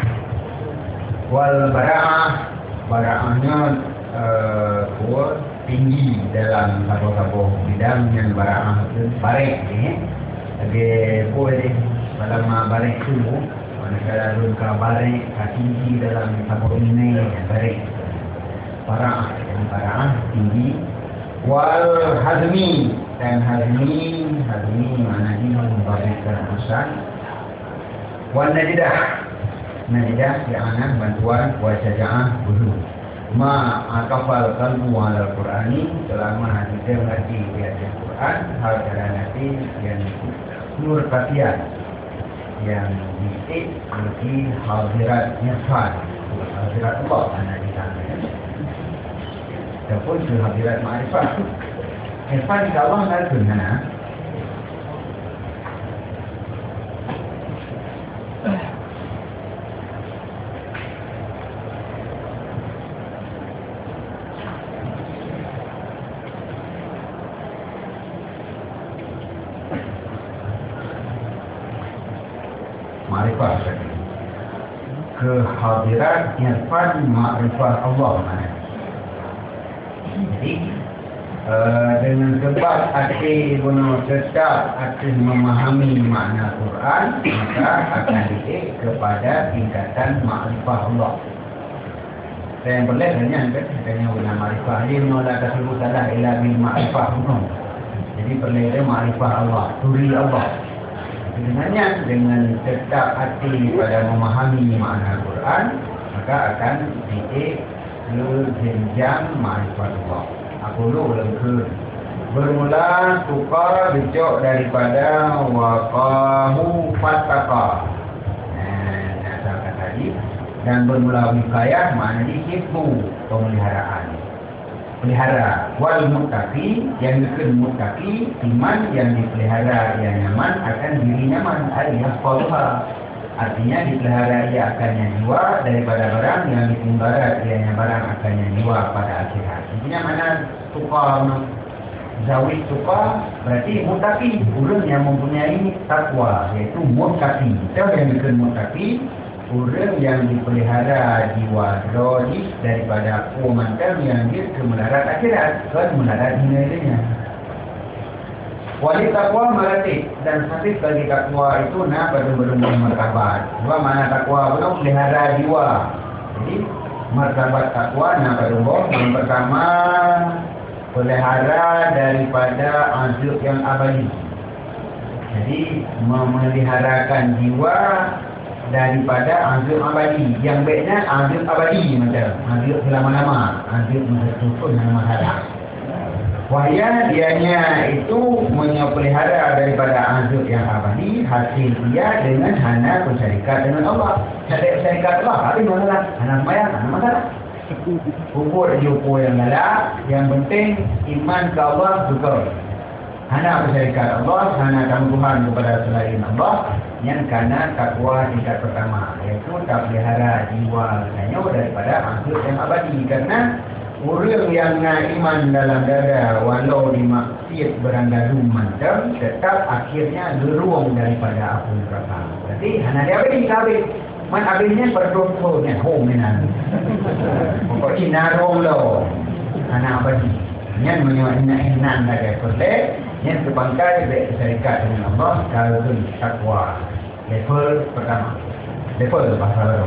wal bara'ahnya kuat tinggi dalam satu-satu bidang yang barang barik ni. Lagi boleh dalam barik tu, manakala run ka barik tinggi dalam satu ini barik. Barang tinggi. Wal hazmi dan hazmi mana ni memberikan usaha. Wal najidah yang bantuan wa syaja'ah budu. Ma akafal kalbu ala Qur'ani selama hati dia mengerti ayat Al-Quran, hal cara nanti yang nur kasihan yang ditik mengerti hadirat nyafad, hadirat Allah mana di sana. Ataupun hadirat ma'rifah. Nyafad di Allah nak guna. Ma'rifah tadi. Kehadiran irfan ma'rifah Allah mana. Jadi dengan sebab hati guna tetap hati memahami makna Quran, maka akan didik kepada tingkatan ma'rifah Allah. Saya yang boleh tanya guna ma'rifah dia menolak tersebut adalah ila bil ma'rifah Allah. Jadi perlu ma'rifah Allah, turi Allah. Sebenarnya dengan tetap hati pada memahami makna Quran, maka akan didik ke jenjang ma'rifat Allah. Aku lengkap. Bermula tukar dicok daripada waqahu fattaqa. Nah, tadi. Dan bermula wikayah makna hifzu, pemeliharaan. Pelihara wal muttaqi yang dikenal muttaqi iman yang dipelihara yang nyaman akan diri nyaman al-yahfadha artinya dipelihara ia akannya jiwa daripada barang yang ditinggalkan ianya barang akannya jiwa pada akhirat. Intinya mana tukar zawid tukar berarti muttaqi orang yang mempunyai takwa iaitu muttaqi. Siapa yang dikenal muttaqi? Orang yang dipelihara jiwa rohis daripada kumantan yang dia ke melarat akhirat kan melarat dunia. Wali takwa melatih dan sakit bagi takwa itu nak benar-benar martabat. Dua mana takwa belum pelihara jiwa. Jadi martabat takwa nak benar yang pertama pelihara daripada azab yang abadi. Jadi memeliharakan jiwa daripada azab abadi. Yang baiknya azab abadi macam azab selama-lama, azab masa tukun nama masalah. Wahya dianya itu menyelihara daripada azab yang abadi, hasil dia dengan hana bersyarikat dengan Allah. Syarikat Allah, tapi mana lah? Hana semayang, hana masalah. Ukur jumpa yang galak, yang penting iman ke Allah betul. Hana bersyarikat Allah, hana tangguhan kepada selain Allah, yang kerana takwa tingkat pertama, iaitu tak pelihara jiwa hanya daripada azab yang abadi. Kerana orang yang iman dalam dada walau dimaksud berandadu macam tetap akhirnya gerung daripada apa neraka. Jadi hana dia habis habis. Man habisnya berdosa-dosa home menan. Pokok cinarong lo. Hana abadi. Yang menyuainan dagai perlek, yang kebangkai baik syarikat dengan Allah kalau takwa. Level pertama. Level bahasa baru.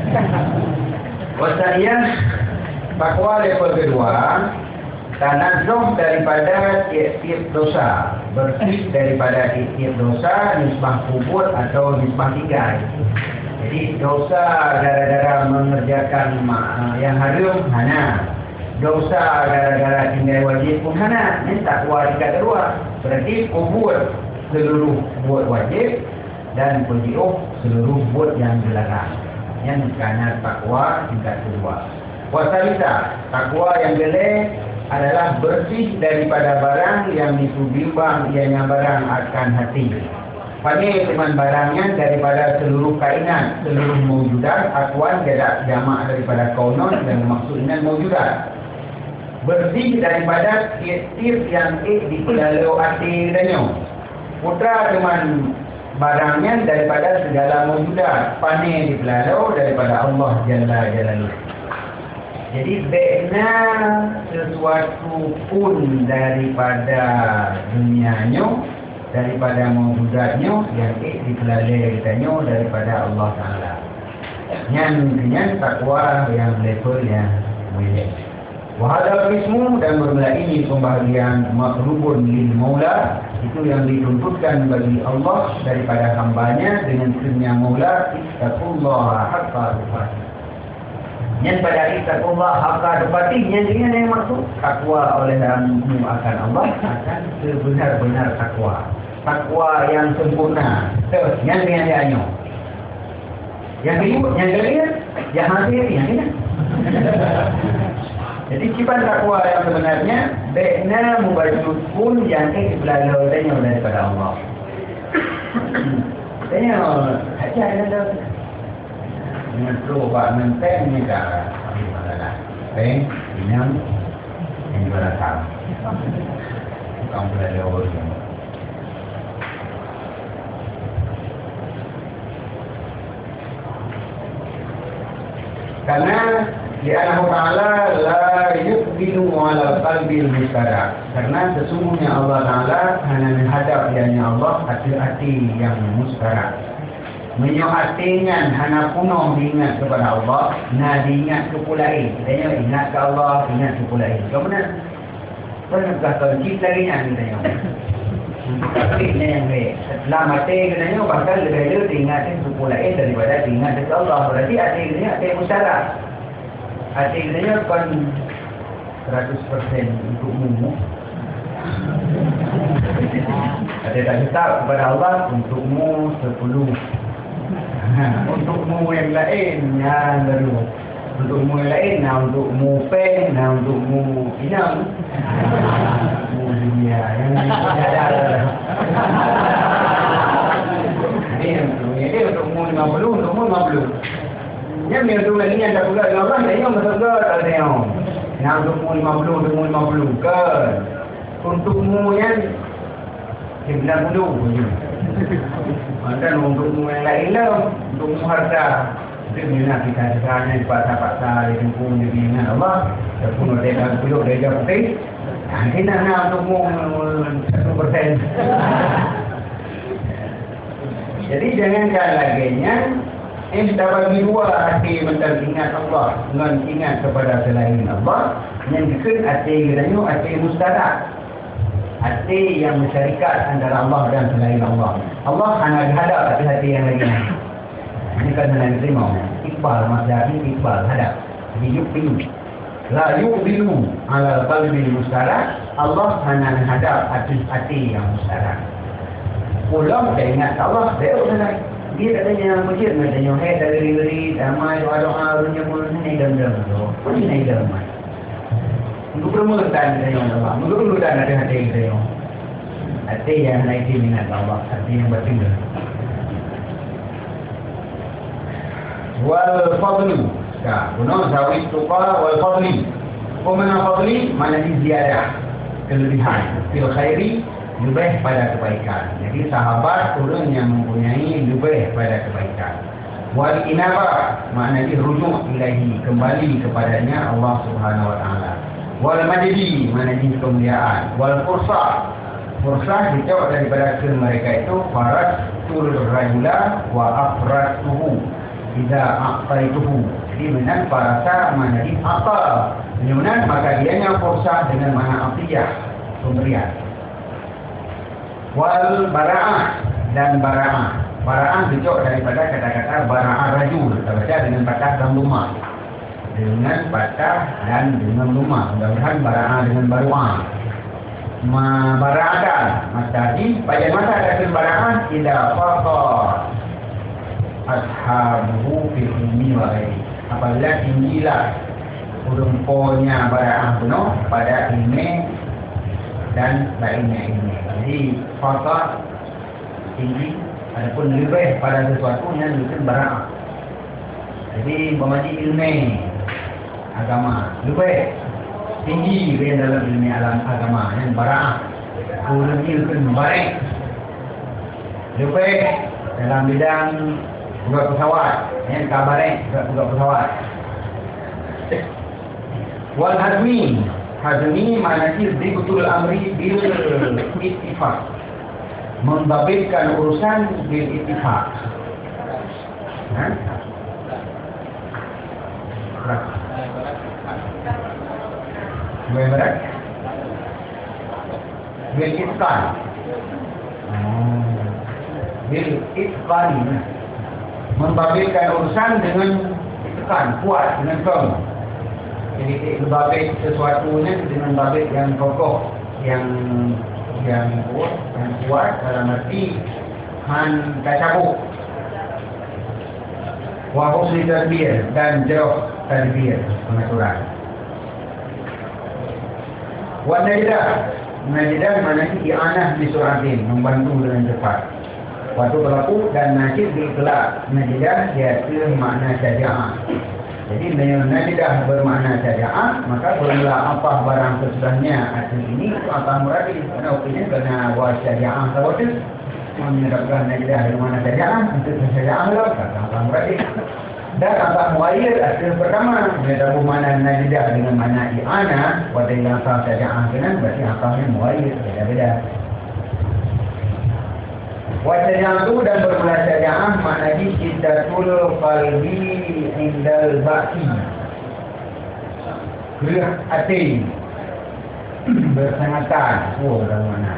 Wasatiyah takwa level kedua, tanazzuh daripada tiap-tiap dosa, bersih daripada tiap-tiap dosa, nisbah kubur atau nisbah tinggal. Jadi dosa gara-gara mengerjakan yang haram, hana. Dosa gara-gara tinggal wajib pun hana. Ini takwa tingkat kedua. Berarti kubur seluruh buat wajib dan penjauh seluruh buat yang dilarang. Yang kerana takwa tingkat kedua. Wasalisa, takwa yang gelap adalah bersih daripada barang yang disubimbang ianya barang akan hati. Pada teman barangnya daripada seluruh kainat, seluruh mawjudat, akuan tidak jamak daripada kaunon dan maksudnya mawjudat. Bersih daripada tiap-tiap yang dipelalu hati danyo. Putra teman barangnya daripada segala mawjudat, pandai dipelalu daripada Allah Jalla Jalaluh. Jadi bina sesuatu pun daripada dunianya, daripada mawjudatnya yang dipelajari katanya daripada Allah Ta'ala. Yang takwa yang level yang mulia. Wahada ismu dan bermula ini pembahagian maklubun lil maula, itu yang dituntutkan bagi Allah daripada hambanya dengan firman maula, ittaqullaha haqqa tuqatih. Yang pada ittaqullah haqqa tuqatih yang maksud takwa oleh kamu akan Allah akan sebenar-benar takwa. Takwa yang sempurna. Yang dengan dia anyo. Yang kedua, yang ketiga, yang hasil yang ini. Jadi sifat takwa yang sebenarnya baiknya mubajud pun yang dipelajari daripada Allah. Tanya aja ada dengan perubahan menteng ni dah masalah. Peng, inam, yang beratap. Kamu belajar orang. Karena Allah Ta'ala la yuqbilu ala qalbil mustara. Karena sesungguhnya Allah Ta'ala hanya menghadap dianya Allah hati-hati yang mustara. Menyuatinya hanya penuh diingat kepada Allah, nah diingat kepulai. Kita ingat ke Allah, ingat kepulai. Kemudian pernahkah tercip lagi yang kita tapi ini yang baik. Setelah mati katanya bakal lebih diingat kepulai daripada diingat ke Allah. Berarti hati katanya hati musyarak. Hati katanya kan 100% untukmu. Ada tak tetap kepada Allah untukmu 10. Untukmu yang lain yang baru. Untukmu yang lain, untukmu pen, untukmu inam. Dunia yang ada. Ini untukmu 50, untukmu 50. Yang dia tu lagi ada pula dengan orang dia yang masuk ke tak tengok. Yang untukmu 50, untukmu 50 ke. Untukmu yang 90 je. Dan untukmu yang lain lah, untukmu harta. Itu bila kita sekarang ni paksa-paksa di kampung di dengan Allah, terpun mereka peluk dia putih. Kita nak untukmu 1%. Jadi jangankan laginya, kita bagi dua hati mental ingat Allah dengan ingat kepada selain Allah. Yang kedua hati katanya hati mustarak. Hati yang bersyarikat antara Allah dan selain Allah. Allah hanya hadap hati-hati yang lain. Ini kan hanya diterima. Iqbal, masyarakat ini iqbal, hadap. Hidup ini. La yu'binu ala qalbi mustarak. Allah hanya menghadap hati yang mustarak. Pulang dia ingat Allah, dia orang dia katanya masjid, katanya hey dari ramai doa punya pun ni dendam tu, pun ni dendam. Untuk permulaan dia Allah, untuk permulaan ada hati dia. Hati yang naik minat Allah, hati yang bertinggal. Wal fadlu, ya, guna zawid tuqa wal fadli. Mana fadli, mana ziyadah, kelebihan. Fil khairi, lebih pada kebaikan. Jadi sahabat turun yang mempunyai lebih pada kebaikan. Wal inabah, maknanya rujuk ilahi, kembali kepadanya Allah Subhanahu wa taala. Wal majdi, maknanya kemuliaan. Wal fursah, fursah dijawab daripada mereka itu faratul rajula wa afratuhu idza aqtaituhu. Jadi mana farasa maknanya apa? Kemudian maka dianya fursah dengan makna atiyah, pemberian. Wal bara'ah dan bara'ah. Bara'ah dijawab daripada kata-kata bara'ah rajul. Kita baca dengan patah dan lumah. Dengan patah dan dengan lumah. Mudah-mudahan bara'ah dengan baru'ah. Bara'ah mas tadi pada masa ada bara'ah tidak faqah ashabuhu fil ilmi wa ghairi. Apabila tinggilah urumponya bara'ah penuh pada ilmi dan lainnya ilmi. Jadi faqah tinggi, adapun lebih pada sesuatu yang bukan bara'ah. Jadi bermaji ilmu agama lebih tinggi dalam ilmu alam agama yang bara'ah. Kurang ilmu baik lebih dalam bidang buka pesawat yang kabarek buka pesawat. Wal hazmi, hazmi maknanya betul amri bil ittifaq, membabitkan urusan bil ittifaq. Berat bil itqan. Bil itqan, membabitkan urusan dengan itqan, kuat dengan firm. Jadi babit sesuatunya dengan babit yang kokoh, yang kuat dalam arti han kacabuk. Wa husni tarbiyah dan jerah tarbiyah, pengaturan. Wa najdah, najdah maknanya i'anah bisuratin, membantu dengan cepat. Waktu berlaku dan nasib dikelak. Najdah iaitu makna syaja'ah. Jadi dengan najdah bermakna syaja'ah, maka bermula apa barang sesudahnya asal ini itu akan muradi. Karena opini kerana wa syaja'ah tawatir menyebabkan najdah dengan makna syaja'ah, untuk syaja'ah lah kata akan muradi. Dan akan muayyid asal pertama menyebabkan makna najdah dengan makna i'anah, pada yang asal syaja'ah kena berarti akalnya muayyid, beda-beda. Wajah itu dan bermula syaja'ah maknanya syiddatul qalbi indal ba'ti, gerah hati, bersangatan. Dalam mana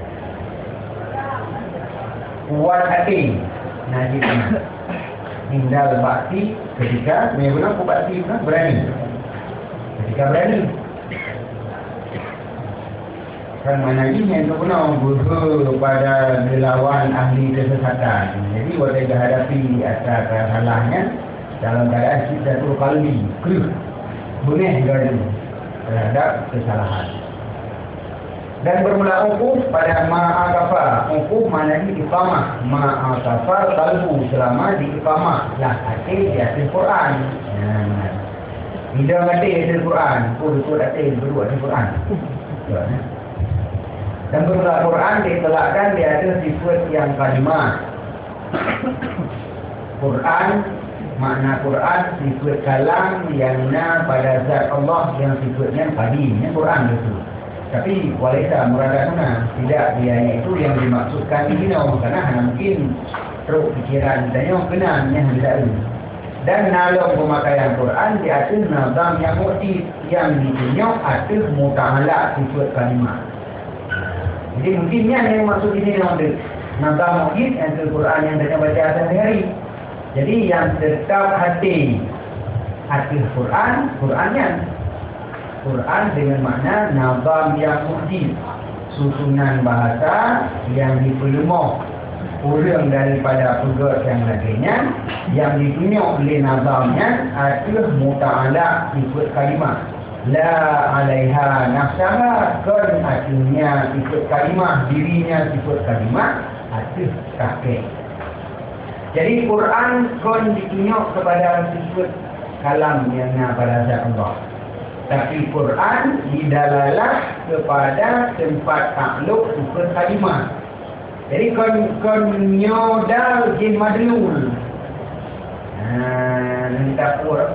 kuat hati najib indal ba'ti, ketika menyebutkan ba'ti berani, ketika berani. Kan mana ini yang terkenal berusaha pada dilawan ahli kesesatan. Jadi waktu kita hadapi atas salahnya dalam keadaan syiddatul qalbi, kerih, benih gadu terhadap kesalahan. Dan bermula ukuf pada ma'akafa. Ukuf maknanya iqamah. Ma'akafa qalbu, selama di iqamah lah hati di atas Quran. Tidak hati di atas Quran. Betul hati berdua di Quran. Dan bermula Quran ditelakkan di atas sifat yang kalimah. Quran, makna Quran sifat kalam yang pada zat Allah yang sifatnya qadim. Ini Quran itu. Tapi walaisa muradana, tidak dia itu yang dimaksudkan di sini. Karena hanya mungkin teruk pikiran tanya kenanya hendak ini. Dan dalam pemakaian Quran di atas nazam yang mu'tid, yang ditunjuk atas muta'ala sifat kalimah. Jadi mungkinnya yang maksud ini ada nazam mu'tid yang Al-Quran yang kita baca sehari-hari. Jadi yang tetap hati Quran, Qurannya Quran dengan makna nazam yang muhdi, susunan bahasa yang diperlemah kurang daripada pegat yang lainnya, yang ditunjuk oleh nazamnya adalah muta'ala ikut kalimah. La alaiha nafsaha, kan artinya ikut kalimah, dirinya ikut kalimah, atas kakek. Jadi Quran kan ditunjuk kepada ikut kalam yang pada zat Allah. Tapi Quran didalalah kepada tempat takluk ikut kalimah. Jadi kon nyodal jin madlul. Kita pur.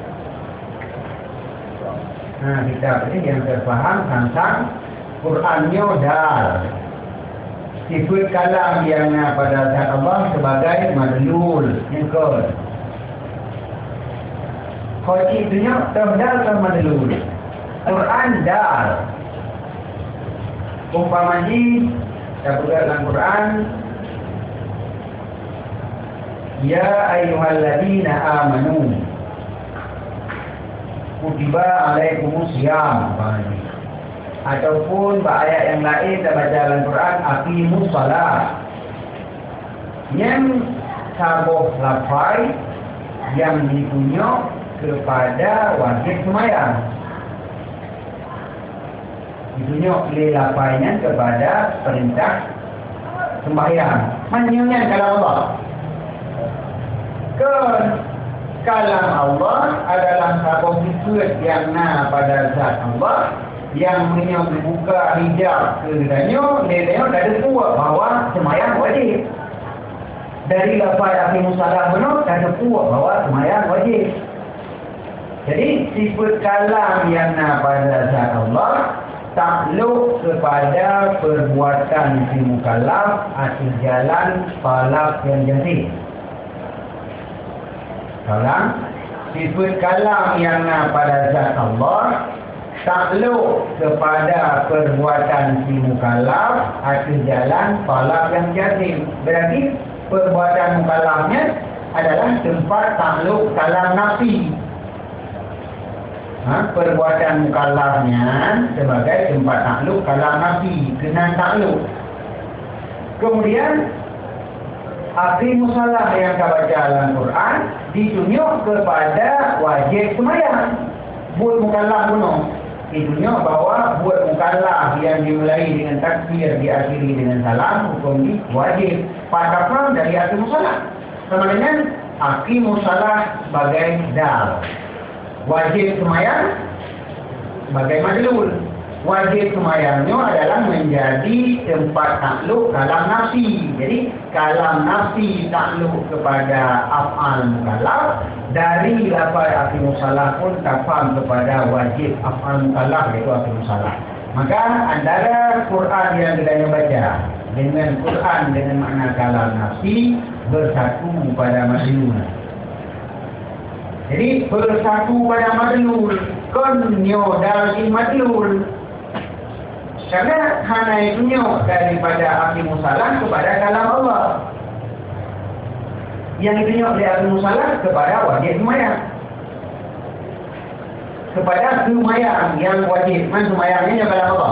Kita ini yang terfaham tentang Quran nyodal. Sifat kalam yang pada zat Allah sebagai madlul. Yang kedua. Kunci dunia terdal sama dulu. Quran dal. Umpama ji kita buka dalam Quran, ya ayyuhalladzina amanu kutiba alaikumus syiyam, ataupun ayat yang lain kita baca dalam Quran, aqimus shalah. Yang sabuh lafai yang ditunjuk kepada wajib sembahyang. Ditunjuk oleh lafaznya kepada perintah sembahyang. Menyunat kalam Allah. Kalam Allah adalah satu sifat yang pada zat Allah yang membuka hijab kepadanya, dia ada kuat bahawa sembahyang wajib. Dari lafaz aqimus shalah benar ada kuat bahawa sembahyang wajib. Jadi sifat kalam yang pada zat Allah takluk kepada perbuatan si mukallaf atas jalan falak yang jati. Kalam, sifat kalam yang pada zat Allah takluk kepada perbuatan si mukallaf atas jalan falak yang jati. Berarti perbuatan mukallafnya adalah tempat takluk kalam nafsi. Perbuatan mukallafnya sebagai tempat takluk kalam nafsi, kena takluk. Kemudian aqimus shalah yang kita baca dalam Quran ditunjuk kepada wajib sembahyang. Buat mukallaf penuh ditunjuk bahawa buat mukallaf yang dimulai dengan takbir diakhiri dengan salam, hukum ini wajib. Patafam dari aqimus shalah sama dengan aqimus shalah sebagai dal. Wajib sembahyang sebagai madlul. Wajib sembahyangnya adalah menjadi tempat takluk kalam nafsi. Jadi kalam nafsi takluk kepada af'al mukallaf. Dari lafaz aqimus shalah pun tafaham kepada wajib af'al mukallaf, iaitu aqimus shalah. Maka antara Quran yang kita baca dengan Quran dengan makna kalam nafsi bersatu pada madlul. Jadi bersatu pada madlul, konyo dari madlul. Karena hanya itunyo daripada aqimus shalah kepada kalam Allah. Yang itunyo dari aqimus shalah kepada wajib sembahyang. Kepada sembahyang yang wajib, sembahyangnya kalam Allah.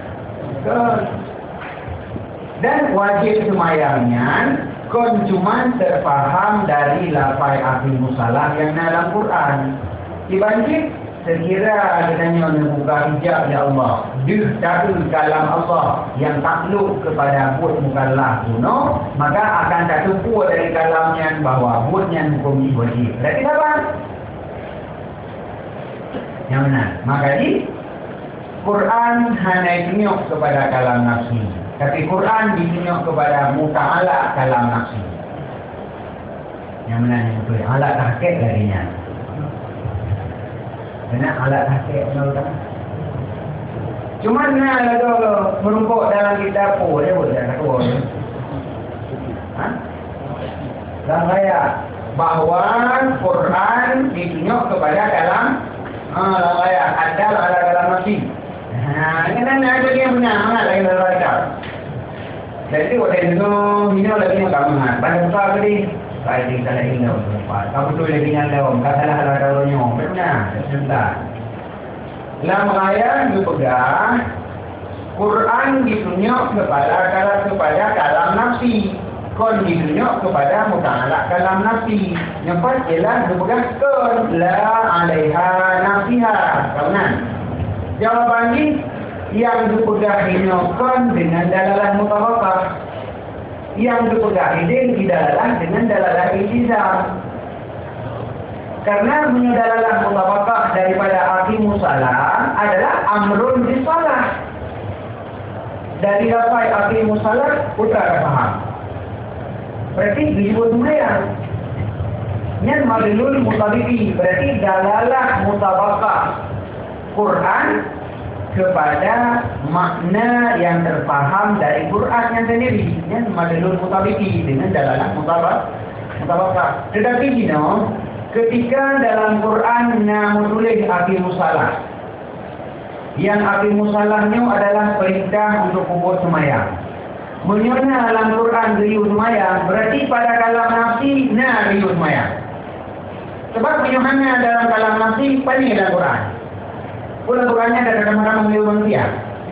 Dan wajib sembahyangnya kon cuma terfaham dari lafaz aqimus shalah yang dalam Quran. Dibanding sekira katanya membuka hijab ya Allah, dihdaul kalam Allah yang takluk kepada buat mukallaf kuno, maka akan satu kuat dari kalamnya bahawa buatnya hukum wajib. Berarti apa? Yang benar. Maka di Quran hanya ditunjuk kepada kalam nafsi. Tapi Quran ditunjuk kepada muta'ala kalam nafsi. Yang mana yang betul? Alat tahqiq darinya. Benar alat tahqiq benar. Cuma ada merumpuk dalam kitab dia boleh kata. Dan saya bahawa Quran ditunjuk kepada kalam saya ada kalam nafsi. Ini ada yang benar lagi dalam. Jadi waktu itu minum lagi yang kamu nak. Banyak besar tadi. Baik di sana ini orang. Kamu tu lagi yang dalam. Katalah hal dalamnya. Benar. Sebentar. Dalam ayat dipegang Quran ditunjuk kepada kalam nafsi. Kon ditunjuk kepada muta'alaq kalam nafsi. Yang pas ialah dipegang kon la alaiha nafsiha. Kawanan. Jawapan ini yang dipegang kon dengan dalalah mutabaqah. Yang dipegang di dalalah dengan dalalah iltizam. Karena menyedalalah mutabaqah daripada aqimus salat adalah amrun bisalah. Dari lafaz aqimus salat putra faham. Berarti disebut sembahyang. Yang madlul mutabiqi berarti dalalah mutabaqah Quran kepada makna yang terfaham dari Quran yang sendiri. Yang madlul mutabiqi dengan dalalah mutabaqah. Tetapi ketika dalam Quran tulis aqimus salat, yang aqimus salahnya adalah perintah untuk kubur sembahyang. Menyonya dalam Quran riu sembahyang, berarti pada kalam nafsi riu sembahyang. Sebab menyohana dalam kalam nafsi panggil dalam Quran. Pula Qurannya ada kadang-kadang riu manusia.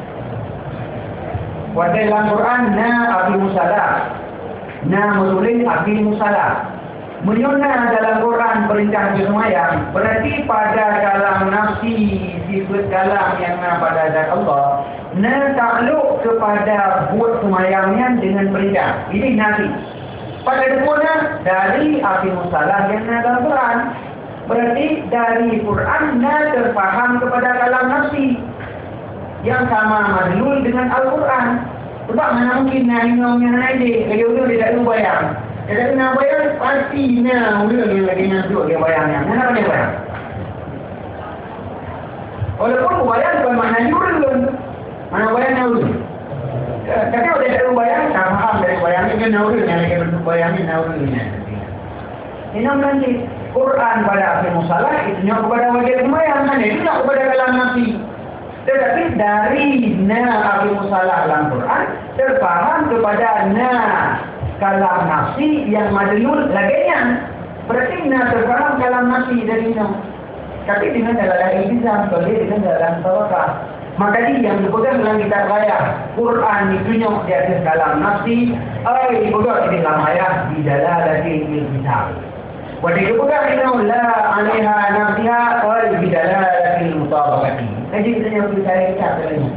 Pada dalam Quran aqimus salat, menulis aqimus salat. Menyona dalam Quran perintah sembahyang, berarti pada kalam nafsi sifat kalam yang pada zat Allah takluk kepada buat sembahyangnya dengan perintah. Ini nanti pada depannya dari aqimus salat yang dalam Quran, berarti dari Quran terfaham kepada kalam nafsi yang sama madlul dengan Al-Quran. Sebab mana mungkin yang naik dia tidak bayang. Jadi nak bayang pasti orang yang lagi masuk dia bayangnya. Mana dia bayang? Walaupun bayang bukan makna urun. Mana bayangnya urun? Tapi kalau dia tak bayang, tak faham dari bayangnya dia urun yang lagi bentuk bayangnya urunnya. Ini nanti Quran pada aqimus salat itu kepada wajib sembahyang, itu kepada kalam nafsi. Tetapi dari aqimus salat dalam Quran terfaham kepada kalam nafsi yang madlul laganya. Berarti terfaham kalam nafsi dari ini. Tapi dengan dalam iltizam, boleh dengan dalam tawakal. Maka dia yang dipegang dalam kitab raya Quran ditunjuk di atas kalam nafsi, dipegang di dalam ayat di dalalatil iltizam. Wa dipegang ini la alaiha nafsiha di dalalatil mutabaqati. Jadi kita yang percaya kitab ini.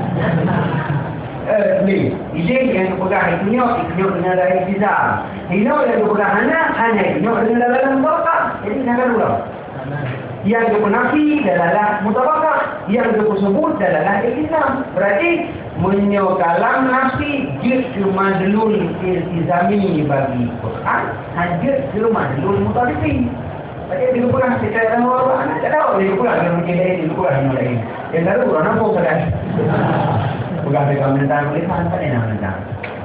Ini yang dipegang ditunjuk dengan dalam iltizam. Ini yang dipegang hanya ditunjuk dengan dalam mutabaqah. Jadi jangan ulang. Yang dipenafi adalah mutabaqah, yang disebut adalah iltizam. Berarti menyokalam nafsi justru madlul iltizami bagi Quran, justru madlul mutabiqi. Berarti dia pulang secara orang tak tahu dia pulang dia menjadi dia pulang yang lain. Yang baru orang nampak kan. Bukan mereka menentang tulisan tak enak menentang.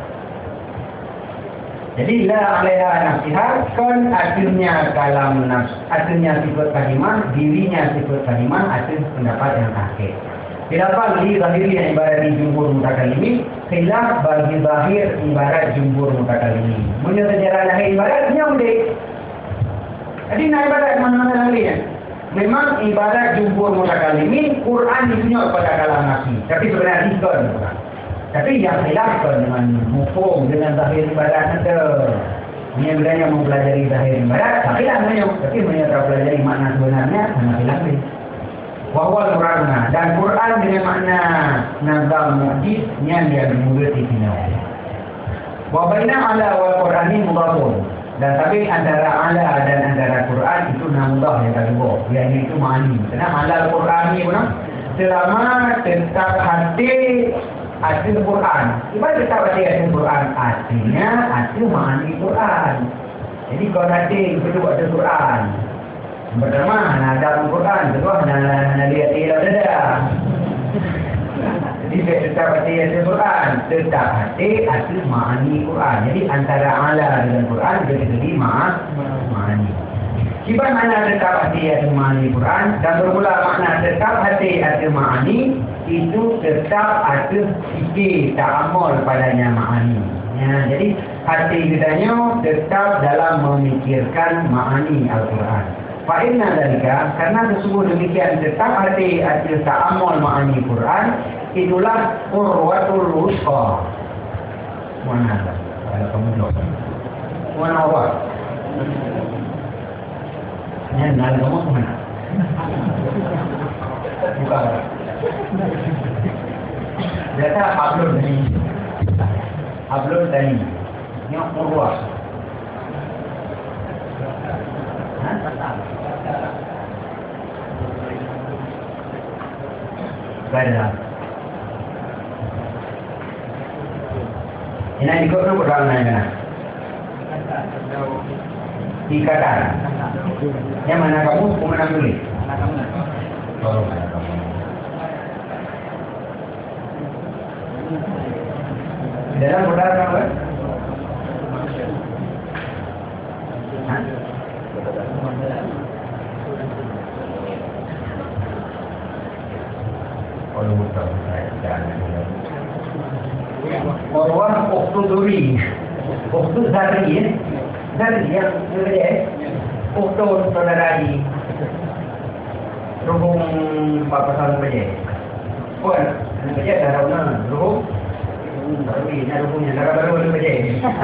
Jadi la alaiha nafsiha kon artinya kalam nafs, artinya sifat kalimah, dirinya sifat kalimah, artinya pendapat yang akhir. Kenapa li zahiri yang ibarat di jumhur mutakallimin, khilaf bagi zahir ibarat jumhur mutakallimin. Punya sejarah lahir ibaratnya udah. Jadi nak ibarat mana-mana lagi ya. Memang ibarat jumhur mutakallimin, Quran ditunjuk pada kalam nafsi, tapi sebenarnya ikon bukan. Tapi yang khilaf dengan hukum dengan zahir ibarat nanti. Ini bilangnya mempelajari zahir ibarat, tapi menyerah pelajari makna sebenarnya sama khilaf ni. Wahwal Quran dan Quran dengan makna nazam mu'jiz yang dia dimurid di sini. Wabaina ala wal Qurani mudafun. Dan tapi antara ala dan antara Quran itu namudah yang kedua. Yang itu ma'ani. Karena ala Qurani pun selama tetap hati arti Quran. Ibarat kita baca arti Quran, artinya arti ma'ani Quran. Jadi kalau hati perlu baca Quran. Pertama, ada Quran, kedua lihat dia ada. Jadi tetap baca arti Quran, tetap hati arti ma'ani Quran. Jadi antara ala dengan Quran jadi ma'ani. Jika mana tetap hati arti ma'ani Quran dan bermula makna tetap hati arti ma'ani itu tetap ada fikir ta'amul padanya ma'ani. Ya, jadi hati kitanya tetap dalam memikirkan ma'ani Al-Quran. Fa'inna dalika, karena sesungguh demikian tetap hati ta'amul ma'ani Quran, itulah urwatul wusqa. Mana ada? Kalau kamu jawab. Mana urwat? Ini nal kamu mana? Bukan. Data upload ni. Upload tadi. Ini urwat. Baiklah. Ini ikut tu berapa lama? Ikatan. Yang mana kamu? Mana tulis? Oh, mana kamu? Dalam berapa lama? Kalau betul saya jangan. Orang Oktoberi, Oktoberi, Zari yang berbeza, Oktober saudari, Rubung Bapak Salam berbeza. Oh, berbeza dah mana? Rubung, tapi ni rubungnya dah baru berbeza.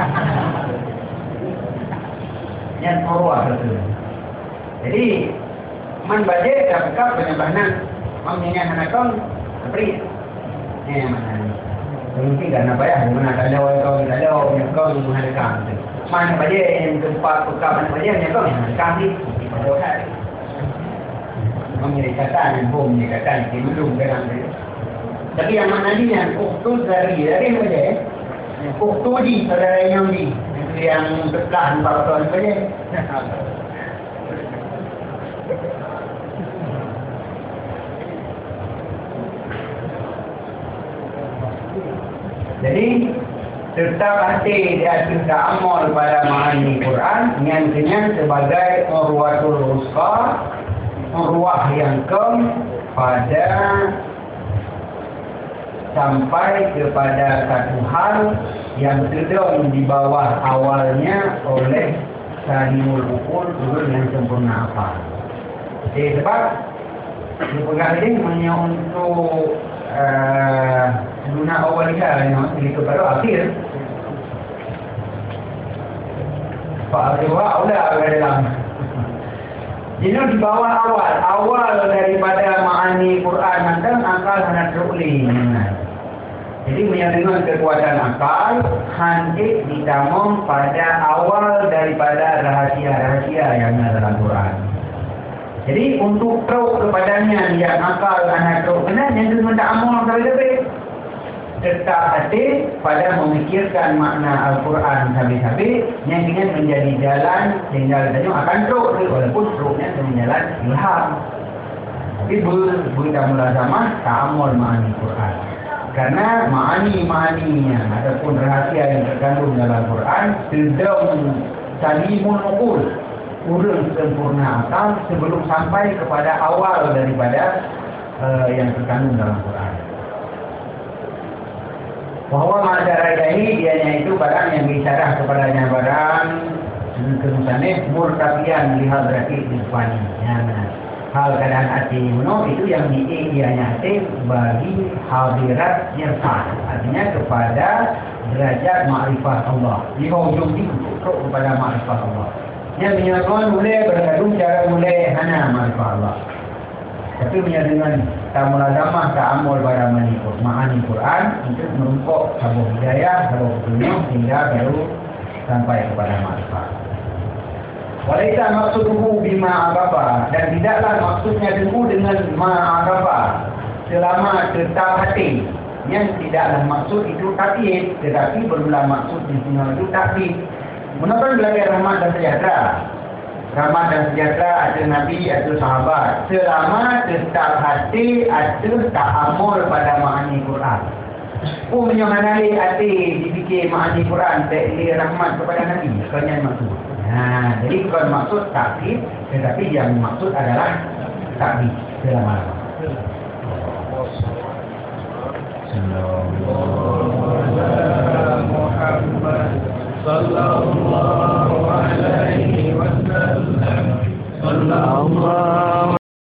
Yang Orwa tu. Jadi, man baca dah buka penyebaran, mengingat anak kau, beri. Yang mana? Mungkin kerana apa ya? Mana ada orang kau menghadapkan. Mana baca yang tempat buka mana baca yang kau menghadapkan ni. Pada hari. Mengerjakan, mengerjakan, belum dalam itu. Tapi yang mana ni yang uktu dari baca. Uktu di saudara yang di yang tekan para tuan baca. Jadi tetap hati dia tidak amal pada ma'ani Quran yang sebagai urwatul wusqa, urwah yang pada sampai kepada satu hal yang sedang di bawah awalnya oleh salimul uqul, urut yang sempurna apa. Jadi sebab dipegang ini hanya untuk guna awalnya ini kepada akhir. Pak Dewa sudah dalam. Jadi di bawah awal daripada ma'ani Quran nanti akal hendak teruli. Jadi dengan kekuatan akal hendak ditamung pada awal daripada rahasia-rahasia yang ada dalam Quran. Jadi untuk teruk kepadanya yang akal anak teruk kena yang itu minta amal sampai-sampai tetap hati pada memikirkan makna Al-Quran sampai-sampai yang ingin menjadi jalan tinggal saja akan teruk walaupun teruknya dengan jalan ilham. Tapi berita mula sama ta'amul ma'ani Quran. Karena ma'ani-ma'aninya ataupun rahasia yang terkandung dalam Quran sedang salimul uqul, urut sempurna akal sebelum sampai kepada awal daripada yang terkandung dalam Quran. Bahawa masyarakat ini dianya itu barang yang bicara kepadanya barang kemudian murtafian lihat berarti di depannya. Hal keadaan hati itu yang diianya hati bagi hadirat nyerta, artinya kepada derajat ma'rifat Allah. Di hujung itu kepada ma'rifat Allah. Yang menyatakan boleh berkadung cara boleh hana ma'rifat Allah. Tapi menyatakan tamul-adamah ta'amul pada ma'ani Quran untuk merumpuk sabuh hidayah, sabuh petunjuk hingga baru sampai kepada ma'rifat. Walaita maksuduhu bima agaba, dan tidaklah maksudnya dulu dengan ma'agaba selama tetap hati. Yang tidaklah maksud itu takyid, tetapi berulang maksud di sini itu takyid. Menurut belajar rahmat dan sejahtera, rahmat dan sejahtera ada Nabi, ada sahabat, selama tetap hati ada ta'amul pada ma'ani Quran. Menyohanali hati dipikir ma'ani Quran, tak rahmat kepada Nabi, sekalian maksud. Jadi bukan maksud takyid, tetapi yang maksud adalah takyid selama-lama. Sallallahu alaihi wasallam. Wallahu